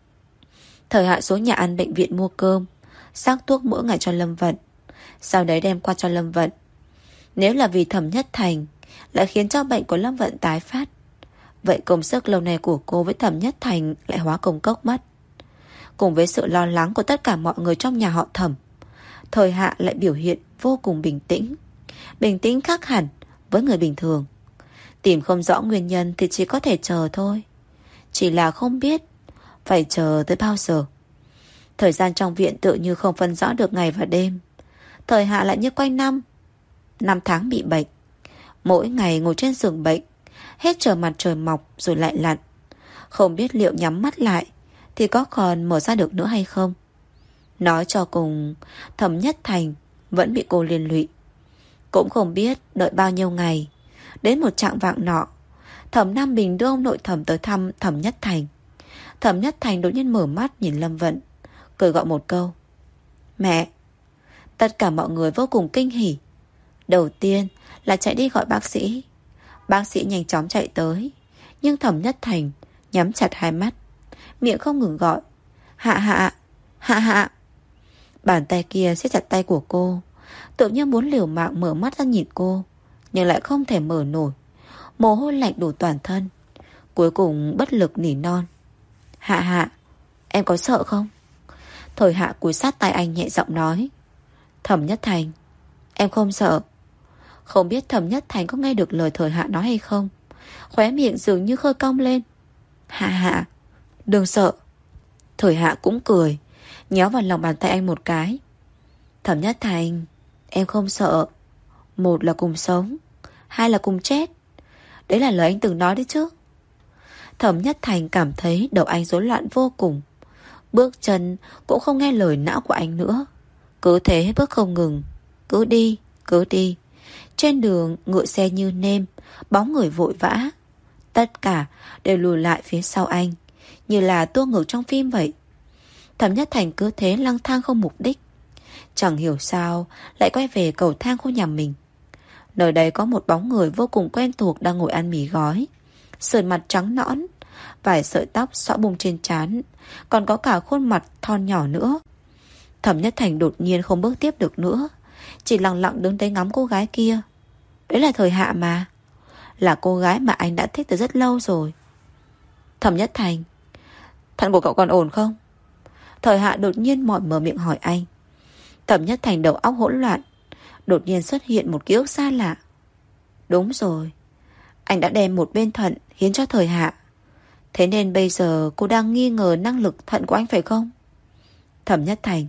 Thời Hạ xuống nhà ăn bệnh viện mua cơm, sắc thuốc mỗi ngày cho Lâm Vận, sau đấy đem qua cho Lâm Vận. Nếu là vì Thẩm Nhất Thành lại khiến cho bệnh của Lâm Vận tái phát, vậy công sức lâu nay của cô với Thẩm Nhất Thành lại hóa công cốc mất. Cùng với sự lo lắng của tất cả mọi người trong nhà họ Thẩm, Thời Hạ lại biểu hiện vô cùng bình tĩnh. Bình tĩnh khác hẳn với người bình thường. Tìm không rõ nguyên nhân thì chỉ có thể chờ thôi. Chỉ là không biết phải chờ tới bao giờ. Thời gian trong viện tự như không phân rõ được ngày và đêm. Thời Hạ lại như quanh năm Năm tháng bị bệnh, mỗi ngày ngồi trên giường bệnh, hết chờ mặt trời mọc rồi lại lặn. Không biết liệu nhắm mắt lại thì có còn mở ra được nữa hay không. Nói cho cùng, Thẩm Nhất Thành vẫn bị cô liên lụy. Cũng không biết đợi bao nhiêu ngày. Đến một trạng vạng nọ, Thẩm Nam Bình đưa ông nội Thẩm tới thăm Thẩm Nhất Thành. Thẩm Nhất Thành đột nhiên mở mắt nhìn Lâm Vận, cười gọi một câu: Mẹ. Tất cả mọi người vô cùng kinh hỉ. Đầu tiên là chạy đi gọi bác sĩ. Bác sĩ nhanh chóng chạy tới, nhưng Thẩm Nhất Thành nhắm chặt hai mắt, miệng không ngừng gọi: Hạ Hạ, Hạ Hạ. Bàn tay kia siết chặt tay của cô, tự như muốn liều mạng mở mắt ra nhìn cô, nhưng lại không thể mở nổi. Mồ hôi lạnh đủ toàn thân. Cuối cùng bất lực nỉ non: Hạ Hạ, em có sợ không? Thời Hạ cúi sát tay anh nhẹ giọng nói: Thẩm Nhất Thành, em không sợ. Không biết Thẩm Nhất Thành có nghe được lời Thời Hạ nói hay không, khóe miệng dường như khơi cong lên: Hạ Hạ, đừng sợ. Thời Hạ cũng cười, nhéo vào lòng bàn tay anh một cái: Thẩm Nhất Thành, em không sợ. Một là cùng sống, hai là cùng chết. Đấy là lời anh từng nói đấy chứ. Thẩm Nhất Thành cảm thấy đầu anh rối loạn vô cùng. Bước chân cũng không nghe lời não của anh nữa. Cứ thế bước không ngừng. Cứ đi, cứ đi. Trên đường ngựa xe như nêm, bóng người vội vã. Tất cả đều lùi lại phía sau anh, như là tua ngược trong phim vậy. Thẩm Nhất Thành cứ thế lang thang không mục đích. Chẳng hiểu sao lại quay về cầu thang của nhà mình. Nơi đây có một bóng người vô cùng quen thuộc đang ngồi ăn mì gói, sườn mặt trắng nõn, vài sợi tóc xõa bung trên trán, còn có cả khuôn mặt thon nhỏ nữa. Thẩm Nhất Thành đột nhiên không bước tiếp được nữa, chỉ lặng lặng đứng đấy ngắm cô gái kia. Đấy là Thời Hạ mà, là cô gái mà anh đã thích từ rất lâu rồi. Thẩm Nhất Thành, thận của cậu còn ổn không? Thời Hạ đột nhiên mỏi mở miệng hỏi anh. Thẩm Nhất Thành đầu óc hỗn loạn, đột nhiên xuất hiện một ký ức xa lạ. Đúng rồi, anh đã đem một bên thận hiến cho Thời Hạ. Thế nên bây giờ cô đang nghi ngờ năng lực thận của anh phải không? Thẩm Nhất Thành,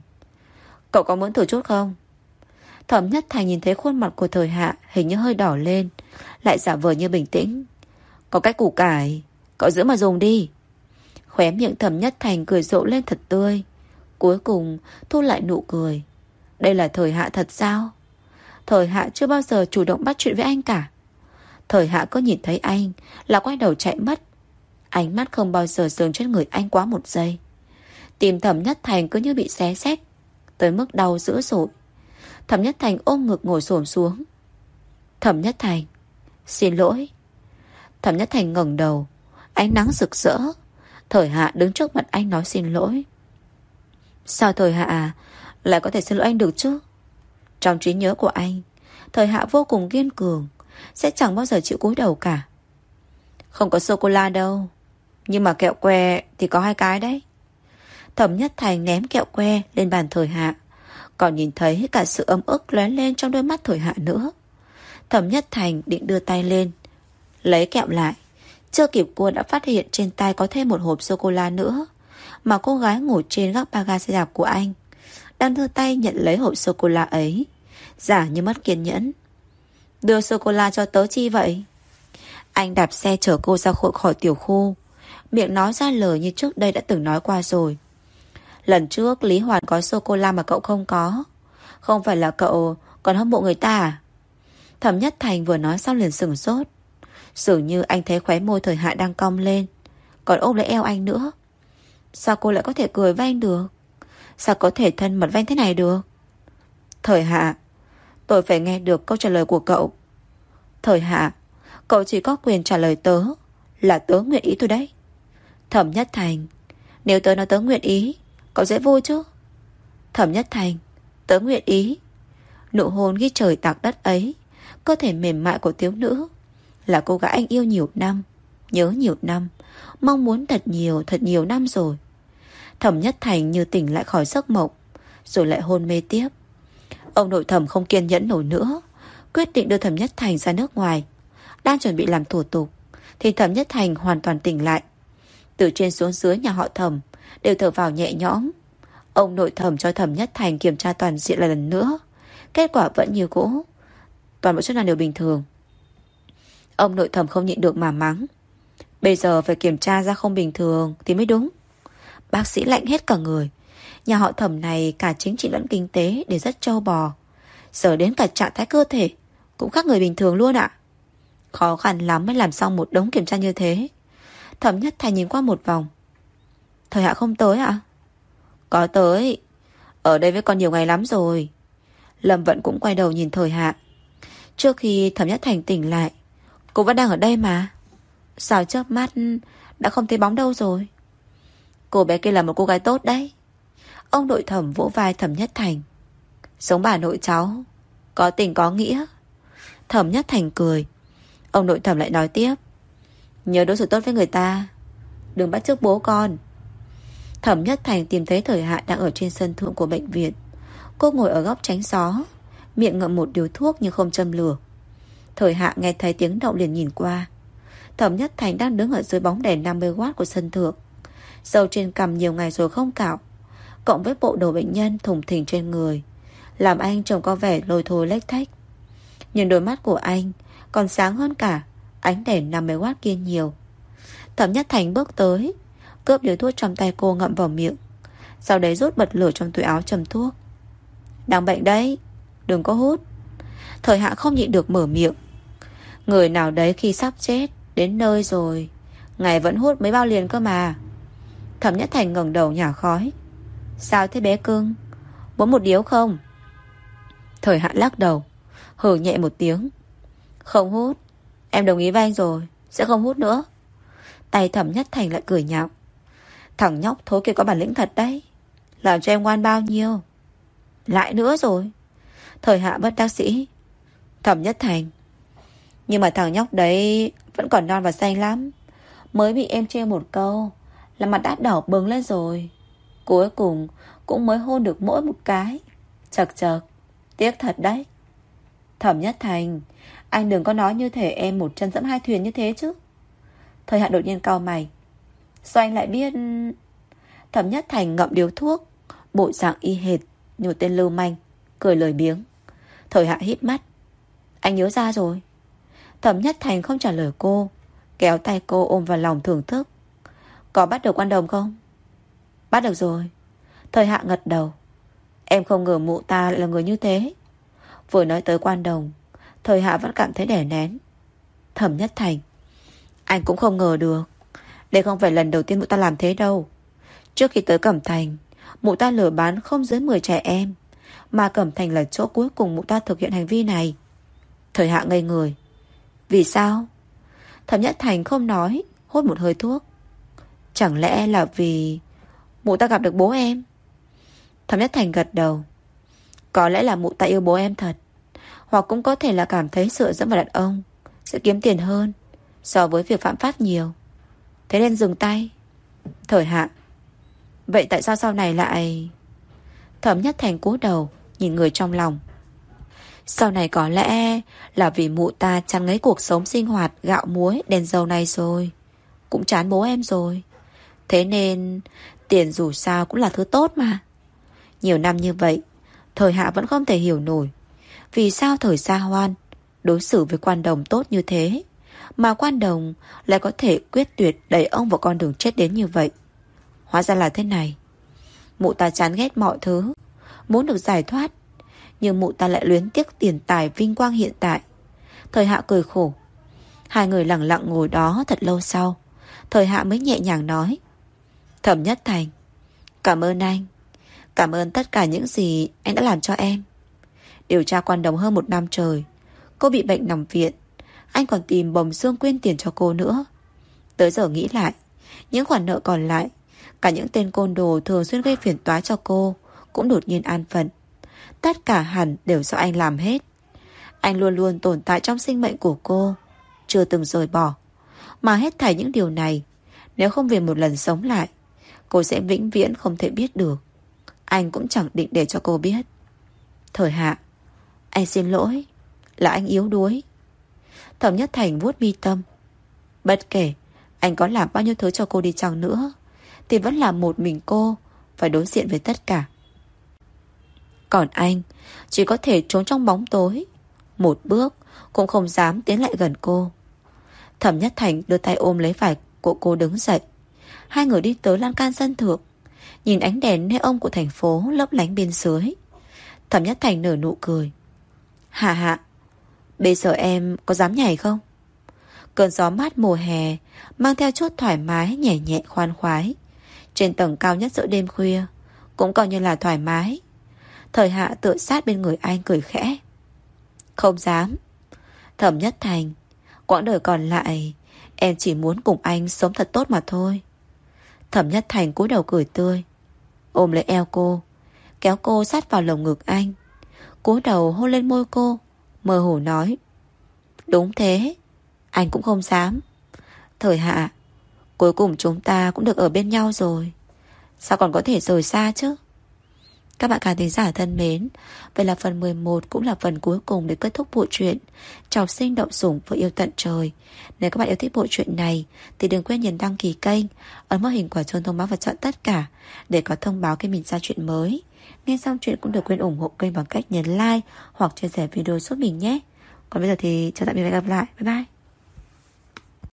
cậu có muốn thử chút không? Thẩm Nhất Thành nhìn thấy khuôn mặt của Thời Hạ hình như hơi đỏ lên, lại giả vờ như bình tĩnh. Có cái củ cải, cậu giữ mà dùng đi. Khóe miệng Thẩm Nhất Thành cười rộ lên thật tươi, cuối cùng thu lại nụ cười. Đây là Thời Hạ thật sao? Thời Hạ chưa bao giờ chủ động bắt chuyện với anh cả. Thời Hạ có nhìn thấy anh là quay đầu chạy mất. Ánh mắt không bao giờ dừng trên người anh quá một giây. Tim Thẩm Nhất Thành cứ như bị xé xách, tới mức đau dữ dội. Thẩm Nhất Thành ôm ngực ngồi xổm xuống. Thẩm Nhất Thành, xin lỗi. Thẩm Nhất Thành ngẩng đầu, ánh nắng rực rỡ. Thời Hạ đứng trước mặt anh nói xin lỗi. Sao Thời Hạ lại có thể xin lỗi anh được chứ? Trong trí nhớ của anh, Thời Hạ vô cùng kiên cường, sẽ chẳng bao giờ chịu cúi đầu cả. Không có sô-cô-la đâu, nhưng mà kẹo que thì có hai cái đấy. Thẩm Nhất Thành ném kẹo que lên bàn Thời Hạ, còn nhìn thấy cả sự ấm ức lóe lên trong đôi mắt Thời Hạ nữa. Thẩm Nhất Thành định đưa tay lên lấy kẹo lại, chưa kịp cô đã phát hiện trên tay có thêm một hộp sô-cô-la nữa, mà cô gái ngồi trên gác ba ga xe đạp của anh đang đưa tay nhận lấy hộp sô-cô-la ấy, giả như mất kiên nhẫn. Đưa sô-cô-la cho tớ chi vậy? Anh đạp xe chở cô ra khỏi, khỏi tiểu khu, miệng nói ra lời như trước đây đã từng nói qua rồi. Lần trước Lý Hoàn có sô-cô-la mà cậu không có. Không phải là cậu còn hâm mộ người ta à? Thẩm Nhất Thành vừa nói xong liền sửng sốt, dường như anh thấy khóe môi Thời Hạ đang cong lên, còn ôm lấy eo anh nữa. Sao cô lại có thể cười với anh được? Sao có thể thân mật với anh thế này được? Thời Hạ, tôi phải nghe được câu trả lời của cậu. Thời Hạ, cậu chỉ có quyền trả lời tớ là tớ nguyện ý thôi đấy. Thẩm Nhất Thành, nếu tớ nói tớ nguyện ý, cậu sẽ vui chứ? Thẩm Nhất Thành, tớ nguyện ý. Nụ hôn ghi trời tạc đất ấy, cơ thể mềm mại của thiếu nữ, là cô gái anh yêu nhiều năm, nhớ nhiều năm, mong muốn thật nhiều thật nhiều năm rồi. Thẩm Nhất Thành như tỉnh lại khỏi giấc mộng, rồi lại hôn mê tiếp. Ông nội Thẩm không kiên nhẫn nổi nữa, quyết định đưa Thẩm Nhất Thành ra nước ngoài. Đang chuẩn bị làm thủ tục thì Thẩm Nhất Thành hoàn toàn tỉnh lại. Từ trên xuống dưới nhà họ Thẩm đều thở vào nhẹ nhõm. Ông nội Thẩm cho Thẩm Nhất Thành kiểm tra toàn diện lại lần nữa. Kết quả vẫn như cũ, toàn bộ chức năng đều bình thường. Ông nội Thẩm không nhịn được mà mắng. Bây giờ phải kiểm tra ra không bình thường thì mới đúng. Bác sĩ lạnh hết cả người. Nhà họ Thẩm này cả chính trị lẫn kinh tế đều rất trâu bò, giờ đến cả trạng thái cơ thể cũng khác người bình thường luôn ạ. Khó khăn lắm mới làm xong một đống kiểm tra như thế. Thẩm Nhất Thành nhìn qua một vòng. Thời Hạ không tới ạ? Có tới, ở đây với con nhiều ngày lắm rồi. Lâm Vận cũng quay đầu nhìn Thời Hạ. Trước khi Thẩm Nhất Thành tỉnh lại, cô vẫn đang ở đây mà. Sao chớp mắt đã không thấy bóng đâu rồi? Cô bé kia là một cô gái tốt đấy. Ông nội Thẩm vỗ vai Thẩm Nhất Thành. Giống bà nội cháu, có tình có nghĩa. Thẩm Nhất Thành cười. Ông nội Thẩm lại nói tiếp. Nhớ đối xử tốt với người ta, đừng bắt chước bố con. Thẩm Nhất Thành tìm thấy Thời Hạ đang ở trên sân thượng của bệnh viện. Cô ngồi ở góc tránh gió, miệng ngậm một điếu thuốc nhưng không châm lửa. Thời Hạ nghe thấy tiếng động liền nhìn qua. Thẩm Nhất Thành đang đứng ở dưới bóng đèn năm mươi oát của sân thượng. Râu trên cằm nhiều ngày rồi không cạo, cộng với bộ đồ bệnh nhân thùng thình trên người, làm anh trông có vẻ lôi thôi lếch thách. Nhưng đôi mắt của anh còn sáng hơn cả ánh đèn năm mươi oát kia nhiều. Thẩm Nhất Thành bước tới, cướp điếu thuốc trong tay cô ngậm vào miệng, sau đấy rút bật lửa trong túi áo châm thuốc. Đang bệnh đấy, đừng có hút. Thời Hạ không nhịn được mở miệng. Người nào đấy khi sắp chết đến nơi rồi, ngày vẫn hút mấy bao liền cơ mà. Thẩm Nhất Thành ngẩng đầu nhả khói. Sao thế bé cưng, muốn một điếu không? Thời Hạ lắc đầu, hừ nhẹ một tiếng. Không hút, em đồng ý với anh rồi, sẽ không hút nữa. Tay Thẩm Nhất Thành lại cười nhạo. Thằng nhóc thối kia có bản lĩnh thật đấy, làm cho em ngoan bao nhiêu. Lại nữa rồi. Thời Hạ bất đắc sĩ. Thẩm Nhất Thành, nhưng mà thằng nhóc đấy vẫn còn non và xanh lắm, mới bị em trêu một câu là mặt đã đỏ bừng lên rồi. Cuối cùng cũng mới hôn được mỗi một cái. Chật chật, tiếc thật đấy. Thẩm Nhất Thành, anh đừng có nói như thể em một chân dẫm hai thuyền như thế chứ. Thời Hạ đột nhiên cau mày. Sao anh lại biết? Thẩm Nhất Thành ngậm điếu thuốc, bộ dạng y hệt như tên lưu manh, cười lười biếng. Thời Hạ híp mắt. Anh nhớ ra rồi. Thẩm Nhất Thành không trả lời cô, kéo tay cô ôm vào lòng thưởng thức. Có bắt được quan đồng không? Bắt được rồi. Thời Hạ gật đầu. Em không ngờ mụ ta lại là người như thế. Vừa nói tới quan đồng, Thời Hạ vẫn cảm thấy đè nén. Thẩm Nhất Thành, anh cũng không ngờ được. Đây không phải lần đầu tiên mụ ta làm thế đâu. Trước khi tới Cẩm Thành, mụ ta lừa bán không dưới mười trẻ em, mà Cẩm Thành là chỗ cuối cùng mụ ta thực hiện hành vi này. Thời Hạ ngây người. Vì sao? Thẩm Nhất Thành không nói, hút một hơi thuốc. Chẳng lẽ là vì mụ ta gặp được bố em? Thẩm Nhất Thành gật đầu. Có lẽ là mụ ta yêu bố em thật, hoặc cũng có thể là cảm thấy sự dẫn vào đàn ông sẽ kiếm tiền hơn so với việc phạm pháp nhiều, thế nên dừng tay. Thời Hạ. Vậy tại sao sau này lại... Thẩm Nhất Thành cúi đầu nhìn người trong lòng. Sau này có lẽ là vì mụ ta chán ngấy cuộc sống sinh hoạt gạo muối đèn dầu này rồi, cũng chán bố em rồi. Thế nên tiền dù sao cũng là thứ tốt mà. Nhiều năm như vậy, Thời Hạ vẫn không thể hiểu nổi vì sao Thời Sa Hoan đối xử với Quan Đồng tốt như thế, mà Quan Đồng lại có thể quyết tuyệt đẩy ông vào con đường chết đến như vậy. Hóa ra là thế này. Mụ ta chán ghét mọi thứ, muốn được giải thoát, nhưng mụ ta lại luyến tiếc tiền tài vinh quang hiện tại. Thời Hạ cười khổ. Hai người lặng lặng ngồi đó thật lâu sau, Thời Hạ mới nhẹ nhàng nói. Thẩm Nhất Thành, cảm ơn anh. Cảm ơn tất cả những gì anh đã làm cho em. Điều tra Quan Đồng hơn một năm trời, cô bị bệnh nằm viện, anh còn tìm Bồng Xương quyên tiền cho cô nữa. Tới giờ nghĩ lại, những khoản nợ còn lại, cả những tên côn đồ thường xuyên gây phiền toái cho cô cũng đột nhiên an phận. Tất cả hẳn đều do anh làm hết. Anh luôn luôn tồn tại trong sinh mệnh của cô, chưa từng rời bỏ. Mà hết thảy những điều này, nếu không vì một lần sống lại, cô sẽ vĩnh viễn không thể biết được. Anh cũng chẳng định để cho cô biết. Thời Hạ, anh xin lỗi, là anh yếu đuối. Thẩm Nhất Thành vuốt mi tâm. Bất kể anh có làm bao nhiêu thứ cho cô đi chăng nữa, thì vẫn là một mình cô phải đối diện với tất cả. Còn anh chỉ có thể trốn trong bóng tối, một bước cũng không dám tiến lại gần cô. Thẩm Nhất Thành đưa tay ôm lấy vai của cô đứng dậy. Hai người đi tới lan can sân thượng, nhìn ánh đèn neon của thành phố lấp lánh bên dưới. Thẩm Nhất Thành nở nụ cười. Hạ Hạ, bây giờ em có dám nhảy không? Cơn gió mát mùa hè mang theo chút thoải mái, nhẹ nhẹ khoan khoái. Trên tầng cao nhất giữa đêm khuya cũng coi như là thoải mái. Thời Hạ tựa sát bên người anh cười khẽ. Không dám. Thẩm Nhất Thành, quãng đời còn lại em chỉ muốn cùng anh sống thật tốt mà thôi. Thẩm Nhất Thành cúi đầu cười tươi, ôm lấy eo cô, kéo cô sát vào lồng ngực anh, cúi đầu hôn lên môi cô, mơ hồ nói. Đúng thế, anh cũng không dám. Thời Hạ, cuối cùng chúng ta cũng được ở bên nhau rồi, sao còn có thể rời xa chứ? Các bạn khán thính giả thân mến, vậy là phần mười một cũng là phần cuối cùng để kết thúc bộ truyện Trọc Sinh Động Sủng Vừa Yêu Tận Trời. Nếu các bạn yêu thích bộ truyện này thì đừng quên nhấn đăng ký kênh, ấn vào hình quả chuông thông báo và chọn tất cả để có thông báo khi mình ra chuyện mới. Nghe xong chuyện cũng đừng quên ủng hộ kênh bằng cách nhấn like hoặc chia sẻ video giúp mình nhé. Còn bây giờ thì chào tạm biệt và hẹn gặp lại. Bye bye.